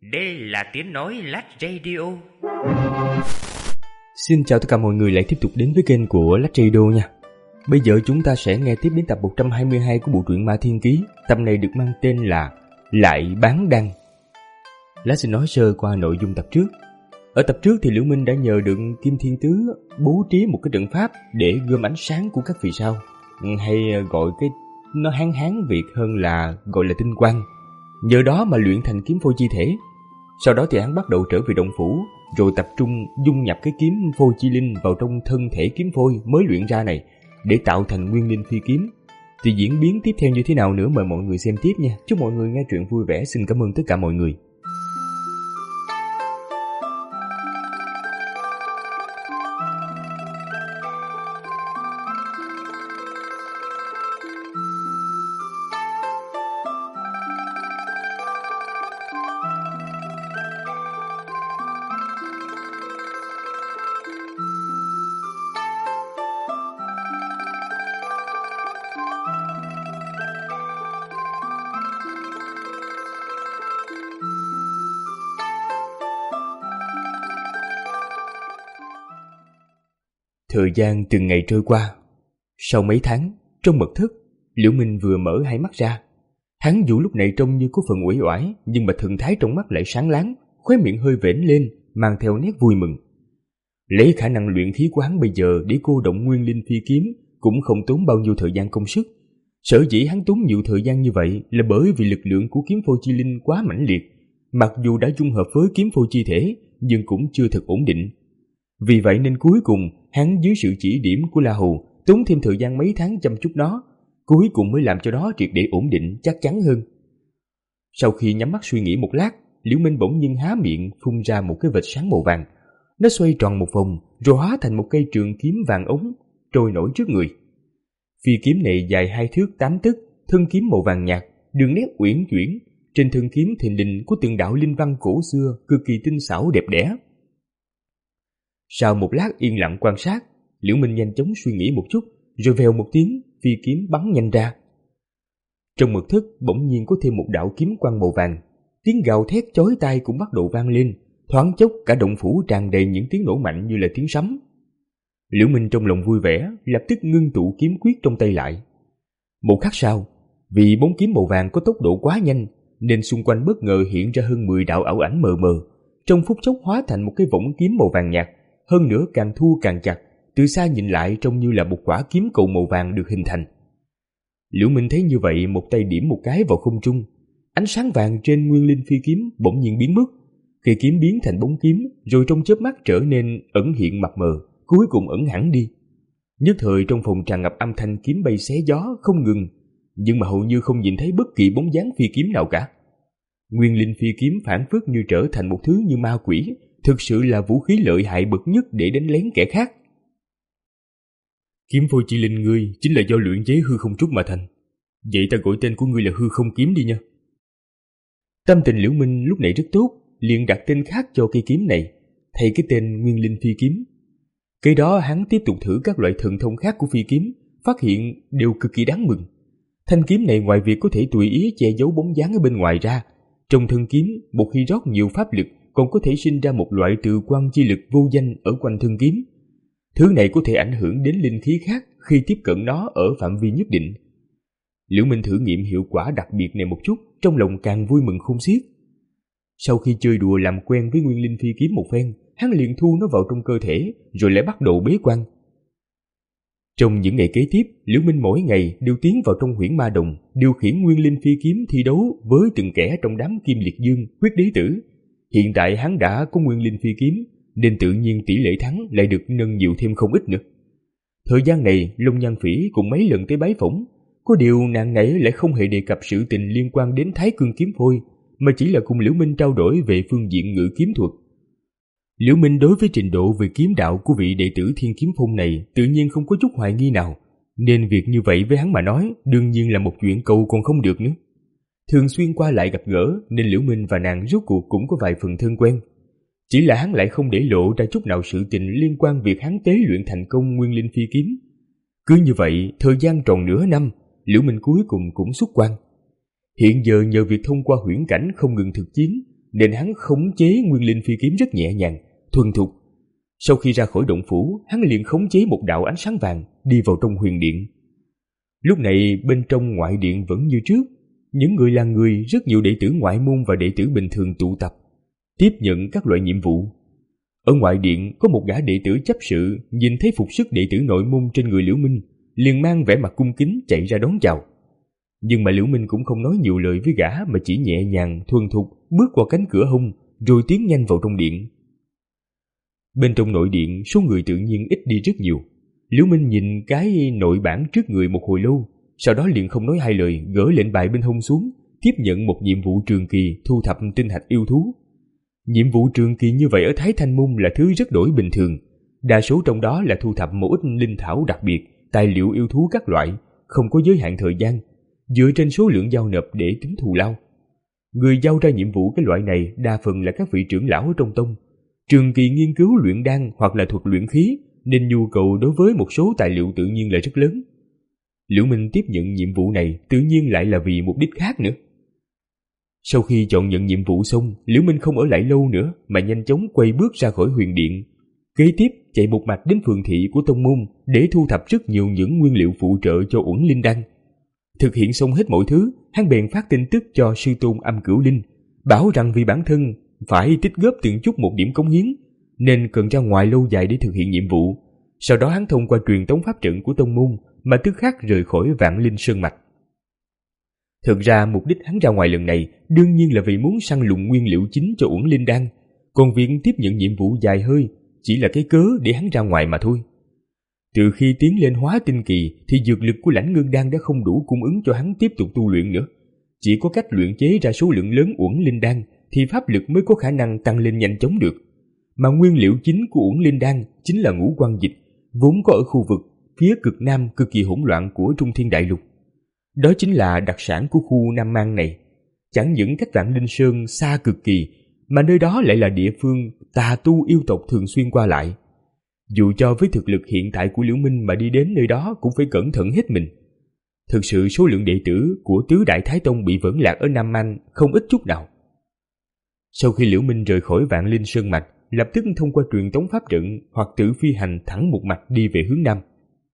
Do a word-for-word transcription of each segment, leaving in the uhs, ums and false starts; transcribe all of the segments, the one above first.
Đây là tiếng nói Lách Radio. Xin chào tất cả mọi người lại tiếp tục đến với kênh của Lách Radio nha. Bây giờ chúng ta sẽ nghe tiếp đến tập một trăm hai mươi hai của bộ truyện Ma Thiên Ký. Tập này được mang tên là Lại Bán Đăng. Lách xin nói sơ qua nội dung tập trước. Ở tập trước thì Liễu Minh đã nhờ được Kim Thiên Tứ bố trí một cái trận pháp để gom ánh sáng của các vì sao, hay gọi cái nó hán hán Việt hơn là gọi là tinh quang. Nhờ đó mà luyện thành kiếm phôi chi thể. Sau đó thì hắn bắt đầu trở về động phủ, rồi tập trung dung nhập cái kiếm phôi chi linh vào trong thân thể kiếm phôi mới luyện ra này để tạo thành nguyên linh phi kiếm. Thì diễn biến tiếp theo như thế nào nữa mời mọi người xem tiếp nha. Chúc mọi người nghe truyện vui vẻ. Xin cảm ơn tất cả mọi người. Thời gian từng ngày trôi qua. Sau mấy tháng, trong mật thất, Liễu Minh vừa mở hai mắt ra. Hắn dù lúc này trông như có phần uể oải, nhưng mà thần thái trong mắt lại sáng láng, khóe miệng hơi vểnh lên, mang theo nét vui mừng. Lấy khả năng luyện khí của hắn bây giờ để cô động nguyên linh phi kiếm cũng không tốn bao nhiêu thời gian công sức. Sở dĩ hắn tốn nhiều thời gian như vậy là bởi vì lực lượng của kiếm phôi chi linh quá mãnh liệt, mặc dù đã dung hợp với kiếm phôi chi thể nhưng cũng chưa thật ổn định. Vì vậy nên cuối cùng hắn dưới sự chỉ điểm của La Hầu tốn thêm thời gian mấy tháng chăm chút nó, cuối cùng mới làm cho nó triệt để ổn định chắc chắn hơn. Sau khi nhắm mắt suy nghĩ một lát, Liễu Minh bỗng nhiên há miệng phun ra một cái vệt sáng màu vàng. Nó xoay tròn một vòng rồi hóa thành một cây trường kiếm vàng ống trôi nổi trước người. Phi kiếm này dài hai thước tám tấc, thân kiếm màu vàng nhạt, đường nét uyển chuyển, trên thân kiếm thình lình có từng đạo linh văn cổ xưa cực kỳ tinh xảo đẹp đẽ. Sau một lát yên lặng quan sát, Liễu Minh nhanh chóng suy nghĩ một chút, rồi vèo một tiếng, phi kiếm bắn nhanh ra. Trong mật thất bỗng nhiên có thêm một đạo kiếm quang màu vàng, tiếng gào thét chói tai cũng bắt đầu vang lên, thoáng chốc cả động phủ tràn đầy những tiếng nổ mạnh như là tiếng sấm. Liễu Minh trong lòng vui vẻ, lập tức ngưng tụ kiếm quyết trong tay lại. Một khắc sau, vì bóng kiếm màu vàng có tốc độ quá nhanh, nên xung quanh bất ngờ hiện ra hơn mười đạo ảo ảnh mờ mờ, trong phút chốc hóa thành một cái võng kiếm màu vàng nhạt. Hơn nữa càng thu càng chặt, từ xa nhìn lại trông như là một quả kiếm cầu màu vàng được hình thành. Liễu Minh thấy như vậy, một tay điểm một cái vào không trung, ánh sáng vàng trên nguyên linh phi kiếm bỗng nhiên biến mất, cây kiếm biến thành bóng kiếm, rồi trong chớp mắt trở nên ẩn hiện mập mờ, cuối cùng ẩn hẳn đi. Nhất thời trong phòng tràn ngập âm thanh kiếm bay xé gió không ngừng, nhưng mà hầu như không nhìn thấy bất kỳ bóng dáng phi kiếm nào cả. Nguyên linh phi kiếm phảng phất như trở thành một thứ như ma quỷ, thực sự là vũ khí lợi hại bậc nhất để đánh lén kẻ khác. Kiếm phôi chi linh ngươi chính là do luyện chế hư không trúc mà thành. Vậy ta gọi tên của ngươi là hư không kiếm đi nha. Tâm tình Liễu Minh lúc này rất tốt, liền đặt tên khác cho cây kiếm này, thay cái tên nguyên linh phi kiếm. Kế đó hắn tiếp tục thử các loại thần thông khác của phi kiếm, phát hiện đều cực kỳ đáng mừng. Thanh kiếm này ngoài việc có thể tùy ý che giấu bóng dáng ở bên ngoài ra, trong thân kiếm một khi rót nhiều pháp lực còn có thể sinh ra một loại từ quang chi lực vô danh ở quanh thân kiếm. Thứ này có thể ảnh hưởng đến linh khí khác khi tiếp cận nó ở phạm vi nhất định. Liễu Minh thử nghiệm hiệu quả đặc biệt này một chút, trong lòng càng vui mừng khôn xiết. Sau khi chơi đùa làm quen với nguyên linh phi kiếm một phen, hắn liền thu nó vào trong cơ thể, rồi lại bắt đầu bế quan. Trong những ngày kế tiếp, Liễu Minh mỗi ngày đều tiến vào trong huyễn ma đồng, điều khiển nguyên linh phi kiếm thi đấu với từng kẻ trong đám Kim Liệt Dương, Huyết Đế Tử. Hiện tại hắn đã có nguyên linh phi kiếm, nên tự nhiên tỷ lệ thắng lại được nâng nhiều thêm không ít nữa. Thời gian này, Long Nhan Phỉ cũng mấy lần tới bái phỏng, có điều nàng nãy lại không hề đề cập sự tình liên quan đến Thái Cương kiếm phôi, mà chỉ là cùng Liễu Minh trao đổi về phương diện ngự kiếm thuật. Liễu Minh đối với trình độ về kiếm đạo của vị đệ tử Thiên Kiếm Phong này tự nhiên không có chút hoài nghi nào, nên việc như vậy với hắn mà nói đương nhiên là một chuyện cầu còn không được nữa. Thường xuyên qua lại gặp gỡ nên Liễu Minh và nàng rốt cuộc cũng có vài phần thân quen. Chỉ là hắn lại không để lộ ra chút nào sự tình liên quan việc hắn tế luyện thành công nguyên linh phi kiếm. Cứ như vậy, thời gian tròn nửa năm, Liễu Minh cuối cùng cũng xuất quan. Hiện giờ nhờ việc thông qua huyễn cảnh không ngừng thực chiến, nên hắn khống chế nguyên linh phi kiếm rất nhẹ nhàng, thuần thục. Sau khi ra khỏi động phủ, hắn liền khống chế một đạo ánh sáng vàng đi vào trong huyền điện. Lúc này bên trong ngoại điện vẫn như trước, những người là người, rất nhiều đệ tử ngoại môn và đệ tử bình thường tụ tập, tiếp nhận các loại nhiệm vụ. Ở ngoại điện có một gã đệ tử chấp sự nhìn thấy phục sức đệ tử nội môn trên người Liễu Minh, liền mang vẻ mặt cung kính chạy ra đón chào. Nhưng mà Liễu Minh cũng không nói nhiều lời với gã, mà chỉ nhẹ nhàng thuần thục bước qua cánh cửa hông rồi tiến nhanh vào trong điện. Bên trong nội điện số người tự nhiên ít đi rất nhiều. Liễu Minh nhìn cái nội bản trước người một hồi lâu, sau đó liền không nói hai lời gỡ lệnh bài bên hông xuống, tiếp nhận một nhiệm vụ trường kỳ thu thập tinh hạch yêu thú. Nhiệm vụ trường kỳ như vậy ở Thái Thanh Môn là thứ rất đổi bình thường, đa số trong đó là thu thập một ít linh thảo đặc biệt, tài liệu yêu thú các loại, không có giới hạn thời gian, dựa trên số lượng giao nộp để tính thù lao. Người giao ra nhiệm vụ cái loại này đa phần là các vị trưởng lão ở trong tông, trường kỳ nghiên cứu luyện đan hoặc là thuật luyện khí, nên nhu cầu đối với một số tài liệu tự nhiên là rất lớn. Liễu Minh tiếp nhận nhiệm vụ này tự nhiên lại là vì mục đích khác nữa. Sau khi chọn nhận nhiệm vụ xong, Liễu Minh không ở lại lâu nữa mà nhanh chóng quay bước ra khỏi huyền điện. Kế tiếp chạy một mạch đến phường thị của tông môn để thu thập rất nhiều những nguyên liệu phụ trợ cho uẩn linh đan. Thực hiện xong hết mọi thứ, hắn bèn phát tin tức cho sư tôn Âm Cửu Linh, bảo rằng vì bản thân phải tích góp từng chút một điểm cống hiến, nên cần ra ngoài lâu dài để thực hiện nhiệm vụ. Sau đó hắn thông qua truyền tống pháp trận của tông môn mà tức khắc rời khỏi Vạn Linh Sơn Mạch. Thực ra mục đích hắn ra ngoài lần này đương nhiên là vì muốn săn lùng nguyên liệu chính cho uẩn linh đan, còn việc tiếp nhận nhiệm vụ dài hơi chỉ là cái cớ để hắn ra ngoài mà thôi. Từ khi tiến lên hóa tinh kỳ thì dược lực của Lãnh Ngưng Đan đã không đủ cung ứng cho hắn tiếp tục tu luyện nữa. Chỉ có cách luyện chế ra số lượng lớn uẩn linh đan thì pháp lực mới có khả năng tăng lên nhanh chóng được. Mà nguyên liệu chính của uẩn linh đan chính là ngũ quan dịch, vốn có ở khu vực phía cực nam cực kỳ hỗn loạn của Trung Thiên Đại Lục. Đó chính là đặc sản của khu Nam Mang này. Chẳng những cách Vạn Linh Sơn xa cực kỳ, mà nơi đó lại là địa phương tà tu yêu tộc thường xuyên qua lại. Dù cho với thực lực hiện tại của Liễu Minh mà đi đến nơi đó cũng phải cẩn thận hết mình. Thực sự số lượng đệ tử của Tứ Đại Thái Tông bị vẫn lạc ở Nam Mang không ít chút nào. Sau khi Liễu Minh rời khỏi Vạn Linh Sơn Mạch, lập tức thông qua truyền tống pháp trận hoặc tự phi hành thẳng một mạch đi về hướng Nam.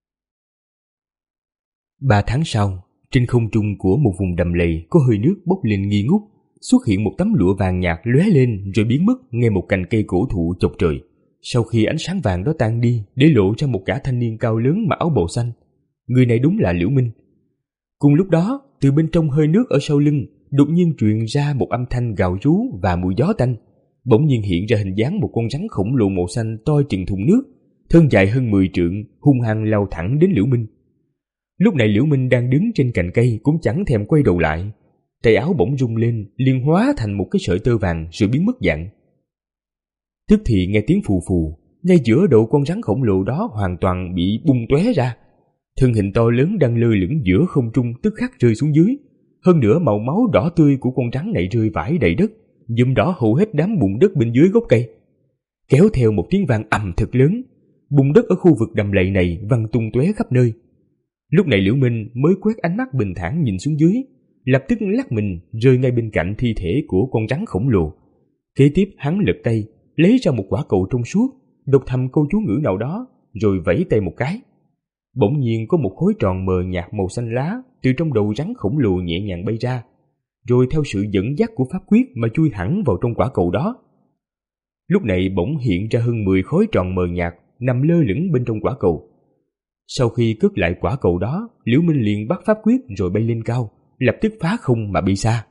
Ba tháng sau, trên không trung của một vùng đầm lầy có hơi nước bốc lên nghi ngút, xuất hiện một tấm lụa vàng nhạt lóe lên rồi biến mất ngay một cành cây cổ thụ chọc trời. Sau khi ánh sáng vàng đó tan đi, để lộ ra một gã thanh niên cao lớn mặc áo bào xanh. Người này đúng là Liễu Minh. Cùng lúc đó, từ bên trong hơi nước ở sau lưng đột nhiên truyền ra một âm thanh gào rú và mùi gió tanh. Bỗng nhiên hiện ra hình dáng một con rắn khổng lồ màu xanh to chừng thùng nước, thân dài hơn mười trượng, hung hăng lao thẳng đến Liễu Minh. Lúc này Liễu Minh đang đứng trên cành cây cũng chẳng thèm quay đầu lại, tay áo bỗng rung lên, liền hóa thành một cái sợi tơ vàng rồi biến mất dạng. Tức thì nghe tiếng phù phù, ngay giữa đầu con rắn khổng lồ đó hoàn toàn bị bung tóe ra. Thân hình to lớn đang lơ lửng giữa không trung tức khắc rơi xuống dưới. Hơn nữa màu máu đỏ tươi của con rắn này rơi vãi đầy đất, nhuộm đỏ hầu hết đám bùn đất bên dưới gốc cây. Kéo theo một tiếng vang ầm thật lớn, bùn đất ở khu vực đầm lầy này văng tung tóe khắp nơi. Lúc này Liễu Minh mới quét ánh mắt bình thản nhìn xuống dưới, lập tức lắc mình rơi ngay bên cạnh thi thể của con rắn khổng lồ. Kế tiếp hắn lật tay lấy ra một quả cầu trong suốt, đọc thầm câu chú ngữ nào đó rồi vẫy tay một cái. Bỗng nhiên có một khối tròn mờ nhạt màu xanh lá từ trong đầu rắn khổng lồ nhẹ nhàng bay ra, rồi theo sự dẫn dắt của pháp quyết mà chui thẳng vào trong quả cầu đó. Lúc này bỗng hiện ra hơn mười khối tròn mờ nhạt nằm lơ lửng bên trong quả cầu. Sau khi cất lại quả cầu đó, Liễu Minh liền bắt pháp quyết rồi bay lên cao, lập tức phá không mà bay xa.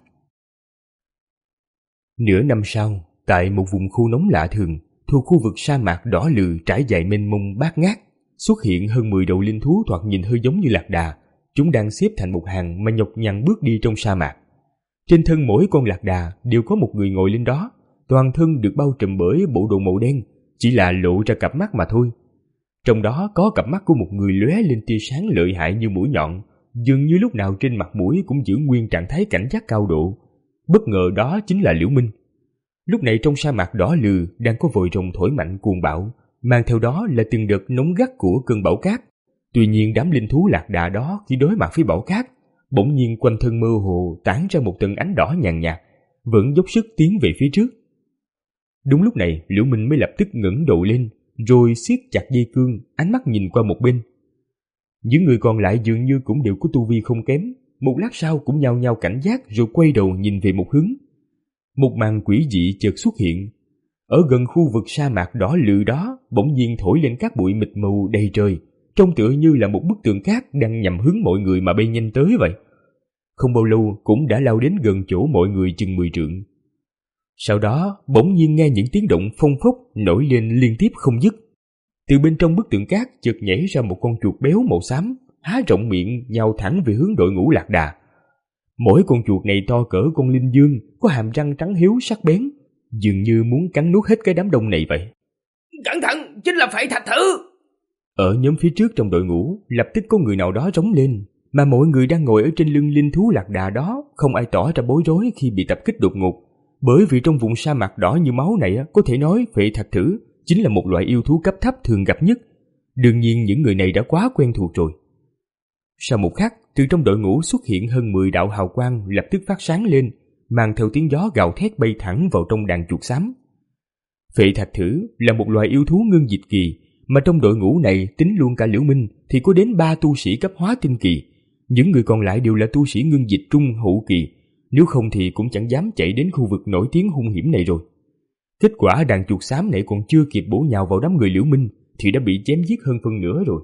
Nửa năm sau, tại một vùng khu nóng lạ thường, thuộc khu vực sa mạc đỏ lừ trải dài mênh mông bát ngát, xuất hiện hơn mười đầu linh thú thoạt nhìn hơi giống như lạc đà. Chúng đang xếp thành một hàng mà nhọc nhằn bước đi trong sa mạc. Trên thân mỗi con lạc đà đều có một người ngồi lên đó, toàn thân được bao trùm bởi bộ đồ màu đen, chỉ là lộ ra cặp mắt mà thôi. Trong đó có cặp mắt của một người lóe lên tia sáng lợi hại như mũi nhọn, dường như lúc nào trên mặt mũi cũng giữ nguyên trạng thái cảnh giác cao độ. Bất ngờ đó chính là Liễu Minh. Lúc này trong sa mạc đỏ lừ đang có vòi rồng thổi mạnh cuồng bão, mang theo đó là từng đợt nóng gắt của cơn bão cát. Tuy nhiên đám linh thú lạc đà đó khi đối mặt với bão cát, bỗng nhiên quanh thân mơ hồ tản ra một tầng ánh đỏ nhàn nhạt, vẫn dốc sức tiến về phía trước. Đúng lúc này, Liễu Minh mới lập tức ngẩng đầu lên, rồi siết chặt dây cương, ánh mắt nhìn qua một bên. Những người còn lại dường như cũng đều có tu vi không kém, một lát sau cũng nhao nhao cảnh giác rồi quay đầu nhìn về một hướng. Một màn quỷ dị chợt xuất hiện. Ở gần khu vực sa mạc đỏ lự đó, bỗng nhiên thổi lên các bụi mịt mù đầy trời, trông tựa như là một bức tường cát đang nhằm hướng mọi người mà bay nhanh tới vậy. Không bao lâu cũng đã lao đến gần chỗ mọi người chừng mười trượng. Sau đó, bỗng nhiên nghe những tiếng động phong phốc nổi lên liên tiếp không dứt. Từ bên trong bức tượng cát chợt nhảy ra một con chuột béo màu xám, há rộng miệng nhào thẳng về hướng đội ngũ Lạc Đà. Mỗi con chuột này to cỡ con linh dương, có hàm răng trắng hiếu sắc bén, dường như muốn cắn nuốt hết cái đám đông này vậy. Cẩn thận, chính là Phệ Thạch Thử! Ở nhóm phía trước trong đội ngũ, lập tức có người nào đó rống lên, mà mọi người đang ngồi ở trên lưng linh thú Lạc Đà đó, không ai tỏ ra bối rối khi bị tập kích đột ngột. Bởi vì trong vùng sa mạc đỏ như máu này, có thể nói Phệ Thạch Thử chính là một loại yêu thú cấp thấp thường gặp nhất. Đương nhiên những người này đã quá quen thuộc rồi. Sau một khắc, từ trong đội ngũ xuất hiện hơn mười đạo hào quang lập tức phát sáng lên, mang theo tiếng gió gào thét bay thẳng vào trong đàn chuột xám. Phệ Thạch Thử là một loài yêu thú ngưng dịch kỳ, mà trong đội ngũ này tính luôn cả Liễu Minh thì có đến ba tu sĩ cấp hóa tinh kỳ. Những người còn lại đều là tu sĩ ngưng dịch trung hậu kỳ, nếu không thì cũng chẳng dám chạy đến khu vực nổi tiếng hung hiểm này rồi. Kết quả đàn chuột xám này còn chưa kịp bổ nhào vào đám người Liễu Minh thì đã bị chém giết hơn phân nửa rồi.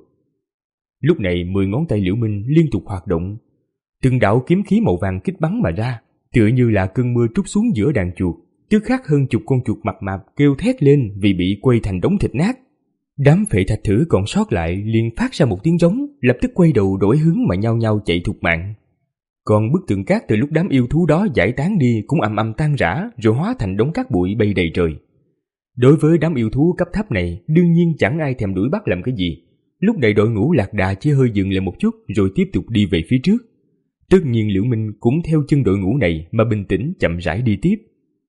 Lúc này mười ngón tay Liễu Minh liên tục hoạt động, từng đạo kiếm khí màu vàng kích bắn mà ra, tựa như là cơn mưa trút xuống giữa đàn chuột, tức khắc hơn chục con chuột mập mạp kêu thét lên vì bị quây thành đống thịt nát. Đám Phệ Thạch Thử còn sót lại liền phát ra một tiếng rống, lập tức quay đầu đổi hướng mà nhao nhao chạy thục mạng. Còn bức tượng cát từ lúc đám yêu thú đó giải tán đi cũng ầm ầm tan rã rồi hóa thành đống cát bụi bay đầy trời. Đối với đám yêu thú cấp thấp này, đương nhiên chẳng ai thèm đuổi bắt làm cái gì. Lúc này đội ngũ Lạc Đà chỉ hơi dừng lại một chút rồi tiếp tục đi về phía trước. Tất nhiên Liễu Minh cũng theo chân đội ngũ này mà bình tĩnh chậm rãi đi tiếp.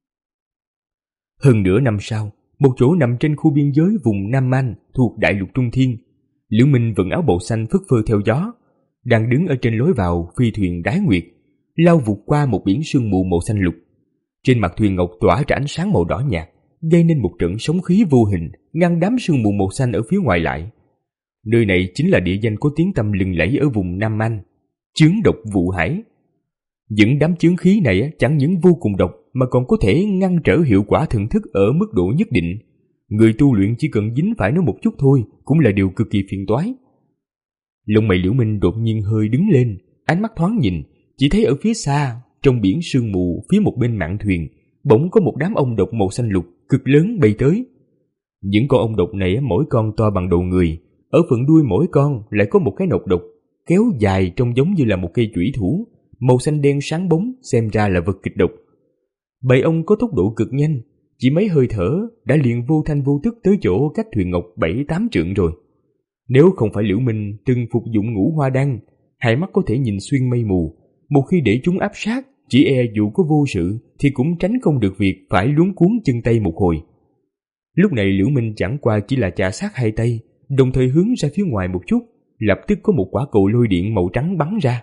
Hơn nửa năm sau, một chỗ nằm trên khu biên giới vùng Nam Man thuộc đại lục Trung Thiên, Liễu Minh vận áo bào xanh phất phơ theo gió, đang đứng ở trên lối vào phi thuyền Đái Nguyệt, lao vụt qua một biển sương mù màu xanh lục. Trên mặt thuyền ngọc tỏa ra ánh sáng màu đỏ nhạt, gây nên một trận sóng khí vô hình ngăn đám sương mù màu xanh ở phía ngoài lại. Nơi này chính là địa danh có tiếng tăm lừng lẫy ở vùng Nam Man, chướng độc vụ hải. Những đám chướng khí này chẳng những vô cùng độc mà còn có thể ngăn trở hiệu quả thần thức ở mức độ nhất định. Người tu luyện chỉ cần dính phải nó một chút thôi cũng là điều cực kỳ phiền toái. Lông mày Liễu Minh đột nhiên hơi đứng lên, ánh mắt thoáng nhìn, chỉ thấy ở phía xa, trong biển sương mù phía một bên mạn thuyền, bỗng có một đám ong độc màu xanh lục cực lớn bay tới. Những con ong độc này mỗi con to bằng đầu người, ở phần đuôi mỗi con lại có một cái nọc độc kéo dài trông giống như là một cây chủy thủ, màu xanh đen sáng bóng, xem ra là vật kịch độc. Bầy ong có tốc độ cực nhanh, chỉ mấy hơi thở đã liền vô thanh vô tức tới chỗ cách thuyền ngọc bảy tám trượng rồi. Nếu không phải Liễu Minh từng phục dụng ngũ hoa đan, hai mắt có thể nhìn xuyên mây mù, một khi để chúng áp sát, chỉ e dù có vô sự thì cũng tránh không được việc phải luống cuống chân tay một hồi. Lúc này Liễu Minh chẳng qua chỉ là chà sát hai tay, đồng thời hướng ra phía ngoài một chút, lập tức có một quả cầu lôi điện màu trắng bắn ra.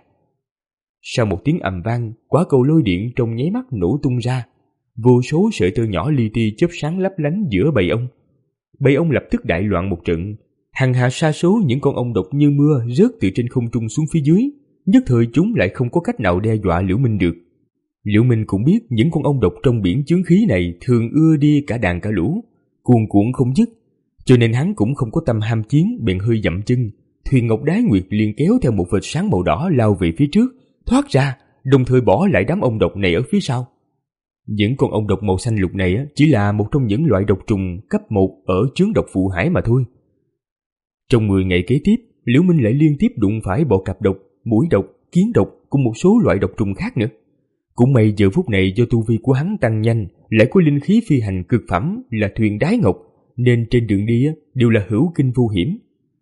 Sau một tiếng ầm vang, quả cầu lôi điện trong nháy mắt nổ tung ra, vô số sợi tơ nhỏ li ti chớp sáng lấp lánh giữa bầy ong. Bầy ong lập tức đại loạn một trận, hàng hà sa số những con ong độc như mưa rớt từ trên không trung xuống phía dưới, nhất thời chúng lại không có cách nào đe dọa Liễu Minh được. Liễu Minh cũng biết những con ong độc trong biển chướng khí này thường ưa đi cả đàn cả lũ, cuồn cuộn không dứt, cho nên hắn cũng không có tâm ham chiến, bèn hơi dậm chân, thuyền ngọc Đái Nguyệt liền kéo theo một vệt sáng màu đỏ lao về phía trước, thoát ra, đồng thời bỏ lại đám ong độc này ở phía sau. Những con ong độc màu xanh lục này chỉ là một trong những loại độc trùng cấp một ở chướng độc vụ hải mà thôi. Trong mười ngày kế tiếp, Liễu Minh lại liên tiếp đụng phải bọ cạp độc, muỗi độc, kiến độc cùng một số loại độc trùng khác nữa. Cũng may giờ phút này do tu vi của hắn tăng nhanh, lại có linh khí phi hành cực phẩm là thuyền Đái Ngọc, nên trên đường đi đều là hữu kinh vô hiểm.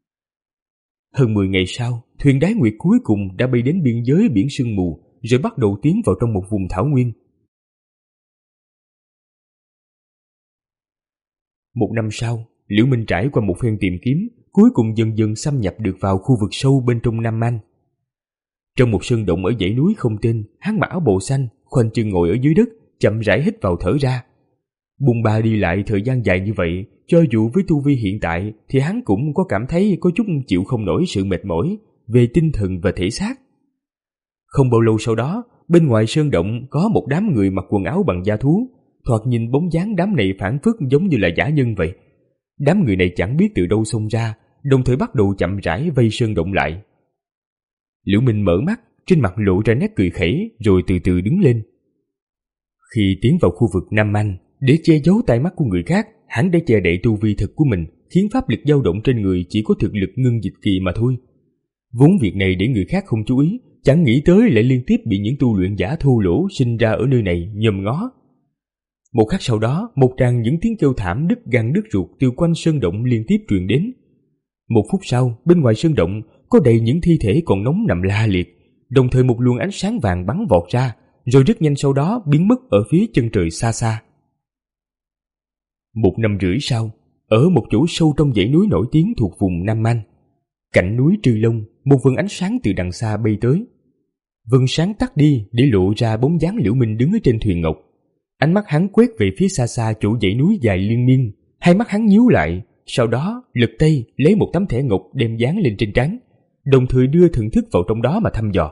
Hơn mười ngày sau, thuyền Đái Nguyệt cuối cùng đã bay đến biên giới biển sương mù, rồi bắt đầu tiến vào trong một vùng thảo nguyên. Một năm sau, Liễu Minh trải qua một phen tìm kiếm, cuối cùng dần dần xâm nhập được vào khu vực sâu bên trong Nam Man. Trong một sơn động ở dãy núi không tên, hắn mặc áo bào xanh, khoanh chân ngồi ở dưới đất, chậm rãi hít vào thở ra. Bùng ba đi lại thời gian dài như vậy, cho dù với tu vi hiện tại thì hắn cũng có cảm thấy có chút chịu không nổi sự mệt mỏi về tinh thần và thể xác. Không bao lâu sau đó, bên ngoài sơn động có một đám người mặc quần áo bằng da thú, thoạt nhìn bóng dáng đám này phản phất giống như là giả nhân vậy. Đám người này chẳng biết từ đâu xông ra, đồng thời bắt đầu chậm rãi vây sơn động lại. Liễu Minh mở mắt, trên mặt lộ ra nét cười khẩy rồi từ từ đứng lên. Khi tiến vào khu vực Nam Anh, để che giấu tai mắt của người khác, hắn đã che đậy tu vi thực của mình, khiến pháp lực dao động trên người chỉ có thực lực ngưng dịch kỳ mà thôi. Vốn việc này để người khác không chú ý, chẳng nghĩ tới lại liên tiếp bị những tu luyện giả thô lỗ sinh ra ở nơi này nhòm ngó. Một khắc sau đó, một tràng những tiếng kêu thảm đứt gan đứt ruột từ quanh sơn động liên tiếp truyền đến. Một phút sau, bên ngoài sơn động có đầy những thi thể còn nóng nằm la liệt, đồng thời một luồng ánh sáng vàng bắn vọt ra, rồi rất nhanh sau đó biến mất ở phía chân trời xa xa. Một năm rưỡi sau, ở một chỗ sâu trong dãy núi nổi tiếng thuộc vùng Nam Anh, cạnh núi Trư Long, một vầng ánh sáng từ đằng xa bay tới. Vầng sáng tắt đi để lộ ra bóng dáng Liễu Minh đứng ở trên thuyền ngọc. Ánh mắt hắn quét về phía xa xa chỗ dãy núi dài liên miên, hai mắt hắn nhíu lại, sau đó lật tay lấy một tấm thẻ ngọc đem dán lên trên trán, đồng thời đưa thần thức vào trong đó mà thăm dò.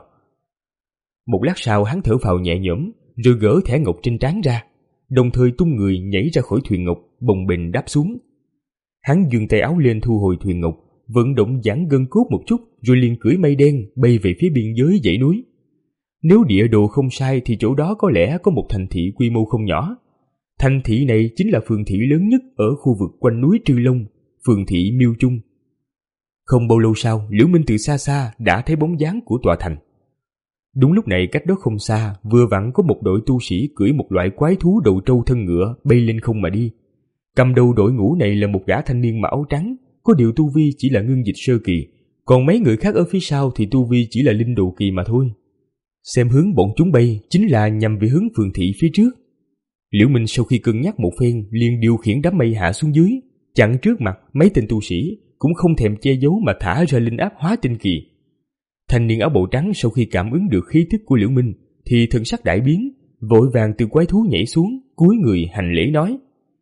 Một lát sau hắn thở phào nhẹ nhõm, rồi gỡ thẻ ngọc trên trán ra, đồng thời tung người nhảy ra khỏi thuyền ngọc, bồng bềnh đáp xuống. Hắn giương tay áo lên thu hồi thuyền ngọc, vận động giãn gân cốt một chút, rồi liền cưỡi mây đen bay về phía biên giới dãy núi. Nếu địa đồ không sai thì chỗ đó có lẽ có một thành thị quy mô không nhỏ. Thành thị này chính là phường thị lớn nhất ở khu vực quanh núi Trư Long, phường thị Miêu Trung. Không bao lâu sau, Liễu Minh từ xa xa đã thấy bóng dáng của tòa thành. Đúng lúc này cách đó không xa, vừa vặn có một đội tu sĩ cưỡi một loại quái thú đầu trâu thân ngựa bay lên không mà đi. Cầm đầu đội ngũ này là một gã thanh niên mặc áo trắng, có điều tu vi chỉ là ngưng dịch sơ kỳ, còn mấy người khác ở phía sau thì tu vi chỉ là linh đồ kỳ mà thôi. Xem hướng bọn chúng bay chính là nhằm về hướng phường thị phía trước. Liễu Minh sau khi cân nhắc một phen liền điều khiển đám mây hạ xuống dưới, chặn trước mặt mấy tên tu sĩ, cũng không thèm che giấu mà thả ra linh áp hóa tinh kỳ. Thanh niên áo bào trắng sau khi cảm ứng được khí tức của Liễu Minh thì thần sắc đại biến, vội vàng từ quái thú nhảy xuống, cúi người hành lễ nói: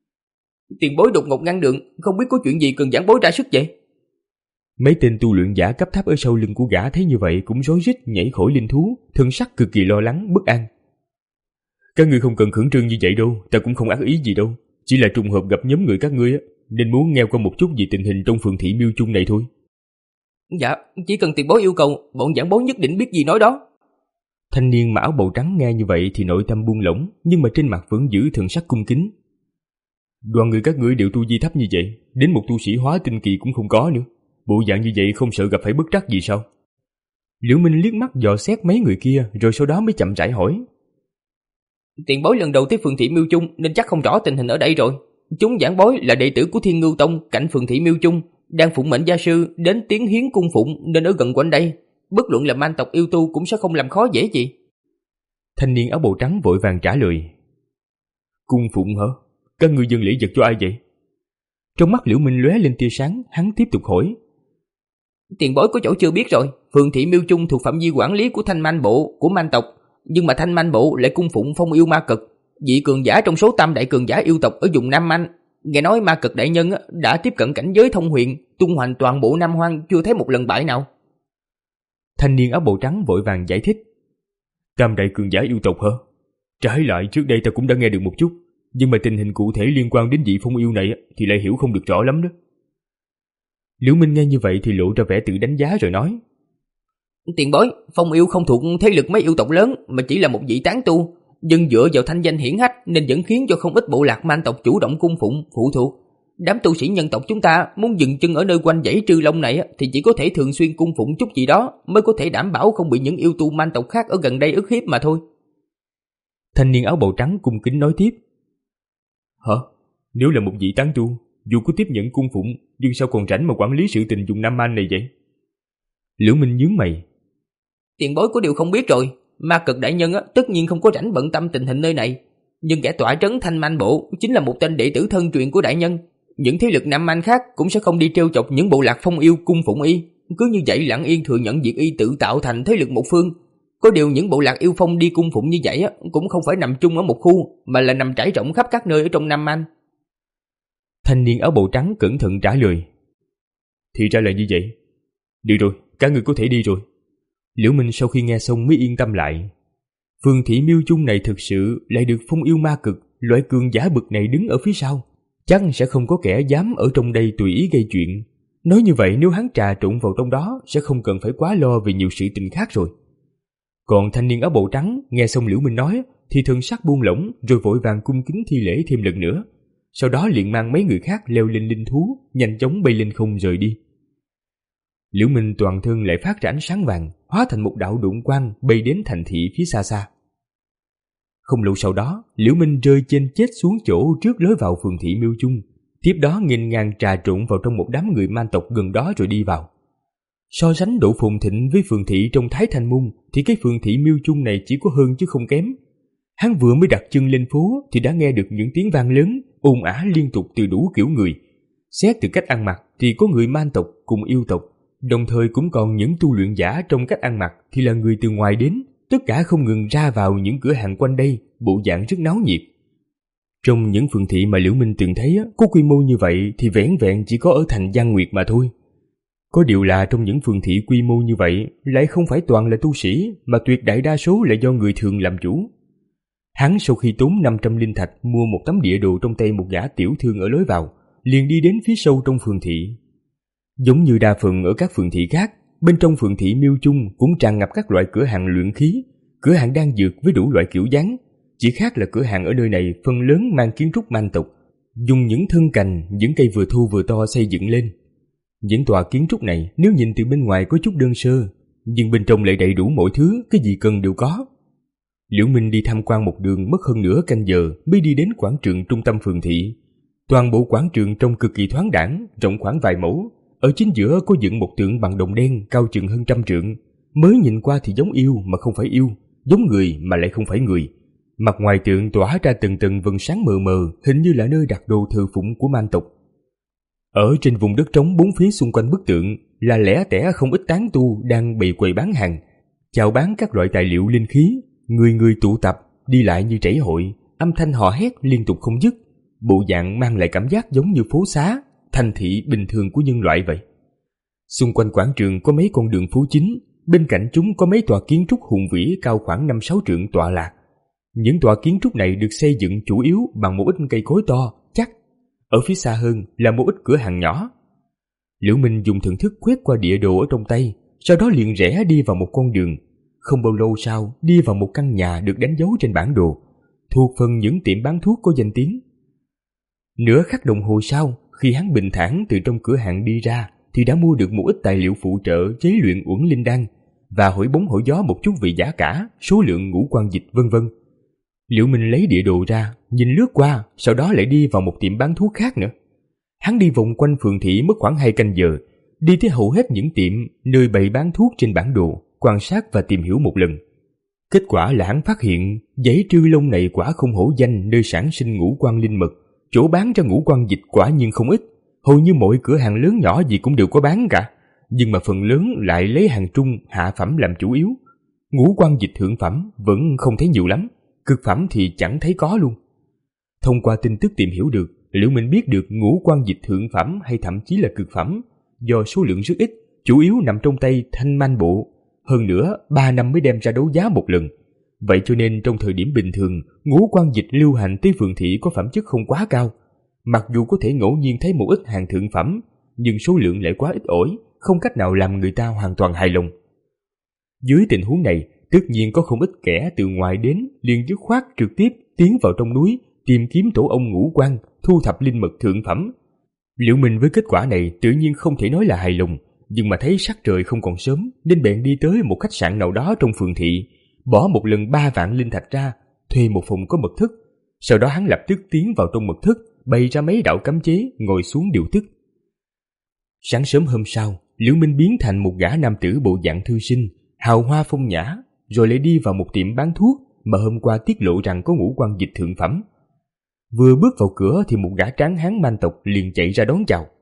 Tiền bối đột ngột ngăn đường, không biết có chuyện gì cần giảng bối ra sức vậy? Mấy tên tu luyện giả cấp thấp ở sau lưng của gã thấy như vậy cũng rối rít nhảy khỏi linh thú, thân sắc cực kỳ lo lắng bất an. Các ngươi không cần khẩn trương như vậy đâu, ta cũng không ác ý gì đâu, chỉ là trùng hợp gặp nhóm người các ngươi á, nên muốn nghe qua một chút về tình hình trong phường thị Miêu Trung này thôi. Dạ, chỉ cần tiền bối yêu cầu, bọn giảng bối nhất định biết gì nói đó. Thanh niên mặc áo bào trắng nghe như vậy thì nội tâm buông lỏng, nhưng mà trên mặt vẫn giữ thần sắc cung kính. Đoàn người các ngươi đều tu vi thấp như vậy, đến một tu sĩ hóa tinh kỳ cũng không có nữa, bộ dạng như vậy không sợ gặp phải bất trắc gì sao? Liễu Minh liếc mắt dò xét mấy người kia, rồi sau đó mới chậm rãi hỏi: Tiền bối lần đầu tới phường thị Miêu Trung nên chắc không rõ tình hình ở đây rồi. Chúng giảng bối là đệ tử của Thiên Ngưu Tông cạnh phường thị Miêu Trung, đang phụng mệnh gia sư đến tiến hiến cung phụng nên ở gần quanh đây. Bất luận là man tộc yêu tu cũng sẽ không làm khó dễ gì. Thanh niên áo bào trắng vội vàng trả lời: Cung phụng hả? Các ngươi dâng lễ vật cho ai vậy? Trong mắt Liễu Minh lóe lên tia sáng, hắn tiếp tục hỏi: Tiền bối có chỗ chưa biết rồi, phường thị Miêu Trung thuộc phạm vi quản lý của Thanh Man Bộ của man tộc, nhưng mà Thanh Man Bộ lại cung phụng Phong Yêu Ma Cực, vị cường giả trong số tam đại cường giả yêu tộc ở vùng Nam Anh. Nghe nói Ma Cực đại nhân đã tiếp cận cảnh giới thông huyền, tung hoành toàn bộ Nam Hoang chưa thấy một lần bại nào. Thanh niên áo bào trắng vội vàng giải thích: Tam đại cường giả yêu tộc hả? Trái lại trước đây ta cũng đã nghe được một chút, nhưng mà tình hình cụ thể liên quan đến vị Phong Yêu này thì lại hiểu không được rõ lắm đó. Liễu Minh nghe như vậy thì lộ ra vẻ tự đánh giá rồi nói: Tiền bối, Phong Yêu không thuộc thế lực mấy yêu tộc lớn mà chỉ là một vị tán tu, nhưng dựa vào thanh danh hiển hách nên vẫn khiến cho không ít bộ lạc man tộc chủ động cung phụng phụ thuộc. Đám tu sĩ nhân tộc chúng ta muốn dừng chân ở nơi quanh dãy Trư Long này thì chỉ có thể thường xuyên cung phụng chút gì đó mới có thể đảm bảo không bị những yêu tu man tộc khác ở gần đây ức hiếp mà thôi. Thanh niên áo bào trắng cung kính nói tiếp: Hả? Nếu là một vị tán tu, dù có tiếp nhận cung phụng, nhưng sao còn rảnh mà quản lý sự tình vùng Nam Man này vậy? Liễu Minh nhướng mày: Tiền bối có điều không biết rồi, Ma Cực đại nhân á, tất nhiên không có rảnh bận tâm tình hình nơi này, nhưng kẻ tọa trấn Thanh Man Bộ chính là một tên đệ tử thân truyền của đại nhân. Những thế lực Nam Man khác cũng sẽ không đi trêu chọc những bộ lạc Phong Yêu cung phụng y, cứ như vậy lặng yên thừa nhận việc y tự tạo thành thế lực một phương. Có điều những bộ lạc yêu phong đi cung phụng như vậy cũng không phải nằm chung ở một khu, mà là nằm trải rộng khắp các nơi ở trong Nam Man. Thanh niên áo bào trắng cẩn thận trả lời. Thì ra là như vậy. Được rồi, cả người có thể đi rồi. Liễu Minh sau khi nghe xong mới yên tâm lại. Phường thị Miêu Chung này thực sự lại được phong yêu ma cực, loại cường giả bực này đứng ở phía sau, chắc sẽ không có kẻ dám ở trong đây tùy ý gây chuyện. Nói như vậy, nếu hắn trà trộn vào trong đó sẽ không cần phải quá lo về nhiều sự tình khác rồi. Còn thanh niên áo bào trắng nghe xong Liễu Minh nói thì thần sắc buông lỏng, rồi vội vàng cung kính thi lễ thêm lần nữa. Sau đó liền mang mấy người khác leo lên linh thú, nhanh chóng bay lên không rời đi. Liễu Minh toàn thân lại phát ra ánh sáng vàng, hóa thành một đạo độn quang bay đến thành thị phía xa xa. Không lâu sau đó, Liễu Minh rơi trên chết xuống chỗ trước lối vào phường thị Miêu Chung, tiếp đó nghênh ngang trà trộn vào trong một đám người man tộc gần đó rồi đi vào. So sánh độ phồn thịnh với phường thị trong Thái Thanh Môn thì cái phường thị Miêu Chung này chỉ có hơn chứ không kém. Hắn vừa mới đặt chân lên phố thì đã nghe được những tiếng vang lớn, ồn ào liên tục từ đủ kiểu người. Xét từ cách ăn mặc thì có người man tộc cùng yêu tộc, đồng thời cũng còn những tu luyện giả trong cách ăn mặc thì là người từ ngoài đến, tất cả không ngừng ra vào những cửa hàng quanh đây, bộ dạng rất náo nhiệt. Trong những phường thị mà Liễu Minh từng thấy có quy mô như vậy thì vẻn vẹn chỉ có ở thành Giang Nguyệt mà thôi. Có điều là trong những phường thị quy mô như vậy lại không phải toàn là tu sĩ, mà tuyệt đại đa số là do người thường làm chủ. Hắn sau khi tốn năm trăm linh thạch mua một tấm địa đồ trong tay một gã tiểu thương ở lối vào, liền đi đến phía sâu trong phường thị. Giống như đa phần ở các phường thị khác, bên trong phường thị Miêu Chung cũng tràn ngập các loại cửa hàng luyện khí, cửa hàng đan dược với đủ loại kiểu dáng. Chỉ khác là cửa hàng ở nơi này phần lớn mang kiến trúc man tộc, dùng những thân cành, những cây vừa thô vừa to xây dựng lên. Những tòa kiến trúc này nếu nhìn từ bên ngoài có chút đơn sơ, nhưng bên trong lại đầy đủ mọi thứ, cái gì cần đều có. Liễu Minh đi tham quan một đường mất hơn nửa canh giờ mới đi đến quảng trường trung tâm phường thị. Toàn bộ quảng trường trông cực kỳ thoáng đãng, rộng khoảng vài mẫu. Ở chính giữa có dựng một tượng bằng đồng đen cao chừng hơn trăm trượng. Mới nhìn qua thì giống yêu mà không phải yêu, giống người mà lại không phải người. Mặt ngoài tượng tỏa ra từng từng vầng sáng mờ mờ, hình như là nơi đặt đồ thờ phụng của man tộc. Ở trên vùng đất trống bốn phía xung quanh bức tượng là lẻ tẻ không ít tán tu đang bày quầy bán hàng, chào bán các loại tài liệu linh khí. Người người tụ tập, đi lại như trảy hội, âm thanh hò hét liên tục không dứt, bộ dạng mang lại cảm giác giống như phố xá, thành thị bình thường của nhân loại vậy. Xung quanh quảng trường có mấy con đường phố chính, bên cạnh chúng có mấy tòa kiến trúc hùng vĩ cao khoảng năm sáu trượng tọa lạc. Những tòa kiến trúc này được xây dựng chủ yếu bằng một ít cây cối to, chắc. Ở phía xa hơn là một ít cửa hàng nhỏ. Liễu Minh dùng thần thức quét qua địa đồ ở trong tay, sau đó liền rẽ đi vào một con đường. Không bao lâu sau, đi vào một căn nhà được đánh dấu trên bản đồ, thuộc phần những tiệm bán thuốc có danh tiếng. Nửa khắc đồng hồ sau, khi hắn bình thản từ trong cửa hàng đi ra, thì đã mua được một ít tài liệu phụ trợ chế luyện uẩn linh đan và hỏi bóng hỏi gió một chút về giá cả, số lượng ngũ quan dịch vân vân. Liễu Minh lấy địa đồ ra, nhìn lướt qua, sau đó lại đi vào một tiệm bán thuốc khác nữa. Hắn đi vòng quanh phường thị mất khoảng hai canh giờ, đi tới hầu hết những tiệm nơi bày bán thuốc trên bản đồ, quan sát và tìm hiểu một lần. Kết quả là hắn phát hiện dãy Trư Long này quả không hổ danh nơi sản sinh ngũ quan linh mật, chỗ bán ra ngũ quan dịch quả nhiên không ít, hầu như mọi cửa hàng lớn nhỏ gì cũng đều có bán cả, nhưng mà phần lớn lại lấy hàng trung hạ phẩm làm chủ yếu. Ngũ quan dịch thượng phẩm vẫn không thấy nhiều lắm, cực phẩm thì chẳng thấy có luôn. Thông qua tin tức tìm hiểu được, Liễu Minh biết được ngũ quan dịch thượng phẩm hay thậm chí là cực phẩm, do số lượng rất ít, chủ yếu nằm trong tay Thanh Man Bộ. Hơn nữa, ba năm mới đem ra đấu giá một lần. Vậy cho nên trong thời điểm bình thường, ngũ quan dịch lưu hành tới phường thị có phẩm chất không quá cao. Mặc dù có thể ngẫu nhiên thấy một ít hàng thượng phẩm, nhưng số lượng lại quá ít ỏi, không cách nào làm người ta hoàn toàn hài lòng. Dưới tình huống này, tất nhiên có không ít kẻ từ ngoài đến liền dứt khoát trực tiếp tiến vào trong núi tìm kiếm tổ ông ngũ quan, thu thập linh mật thượng phẩm. Liễu Minh với kết quả này tự nhiên không thể nói là hài lòng, nhưng mà thấy sắc trời không còn sớm nên bèn đi tới một khách sạn nào đó trong phường thị, bỏ một lần ba vạn linh thạch ra, thuê một phòng có mật thất. Sau đó hắn lập tức tiến vào trong mật thất, bày ra mấy đạo cấm chế, ngồi xuống điều tức. Sáng sớm hôm sau, Liễu Minh biến thành một gã nam tử bộ dạng thư sinh, hào hoa phong nhã, rồi lại đi vào một tiệm bán thuốc mà hôm qua tiết lộ rằng có ngũ quan dịch thượng phẩm. Vừa bước vào cửa thì một gã tráng hán man tộc liền chạy ra đón chào.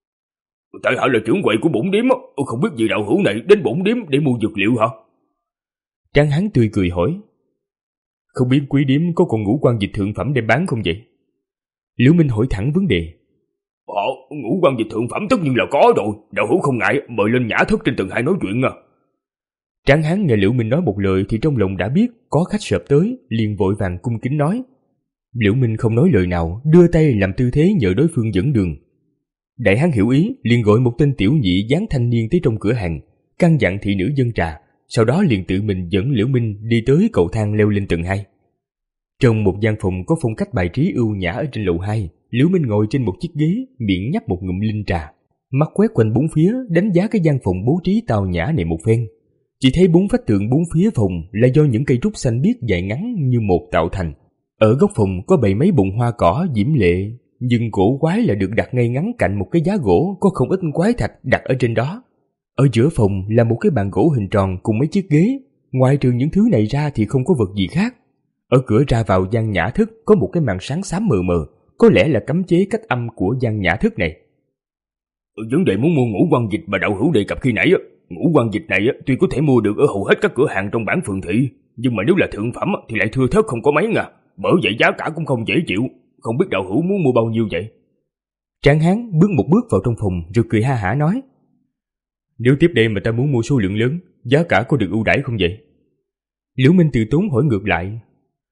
Tại hạ là trưởng quầy của bổn điếm, không biết vị đạo hữu này đến bổn điếm để mua dược liệu hả? Tráng Hán tươi cười hỏi: Không biết quý điếm có còn ngũ quan dịch thượng phẩm đem bán không vậy? Liễu Minh hỏi thẳng vấn đề. Ờ, ngũ quan dịch thượng phẩm tất nhiên là có rồi. Đạo hữu không ngại, mời lên nhã thất trên tầng hai nói chuyện à. Tráng Hán nghe Liễu Minh nói một lời thì trong lòng đã biết có khách sợp tới, liền vội vàng cung kính nói. Liễu Minh không nói lời nào, đưa tay làm tư thế nhờ đối phương dẫn đường. Đại hán hiểu ý, liền gọi một tên tiểu nhị dáng thanh niên tới trong cửa hàng, căn dặn thị nữ dâng trà, sau đó liền tự mình dẫn Liễu Minh đi tới cầu thang leo lên tầng hai. Trong một gian phòng có phong cách bài trí ưu nhã ở trên lầu hai, Liễu Minh ngồi trên một chiếc ghế, miệng nhấp một ngụm linh trà, mắt quét quanh bốn phía, đánh giá cái gian phòng bố trí tao nhã này một phen. Chỉ thấy bốn vách tường bốn phía phòng là do những cây trúc xanh biếc dài ngắn như một tạo thành. Ở góc phòng có bày mấy bụi hoa cỏ diễm lệ, nhưng cổ quái là được đặt ngay ngắn cạnh một cái giá gỗ có không ít quái thạch đặt ở trên đó. Ở giữa phòng là một cái bàn gỗ hình tròn cùng mấy chiếc ghế, ngoài trừ những thứ này ra thì không có vật gì khác. Ở cửa ra vào gian nhã thức có một cái màn sáng xám mờ mờ, có lẽ là cấm chế cách âm của gian nhã thức này. Vấn đề muốn mua ngũ quan dịch mà đạo hữu đề cập khi nãy, ngũ quan dịch này tuy có thể mua được ở hầu hết các cửa hàng trong bản phường thị, nhưng mà nếu là thượng phẩm thì lại thưa thớt không có mấy ngà, bởi vậy giá cả cũng không dễ chịu. Không biết đạo hữu muốn mua bao nhiêu vậy? Tráng Hán bước một bước vào trong phòng rồi cười ha hả nói. Nếu tiếp đây mà ta muốn mua số lượng lớn, giá cả có được ưu đãi không vậy? Liễu Minh từ tốn hỏi ngược lại.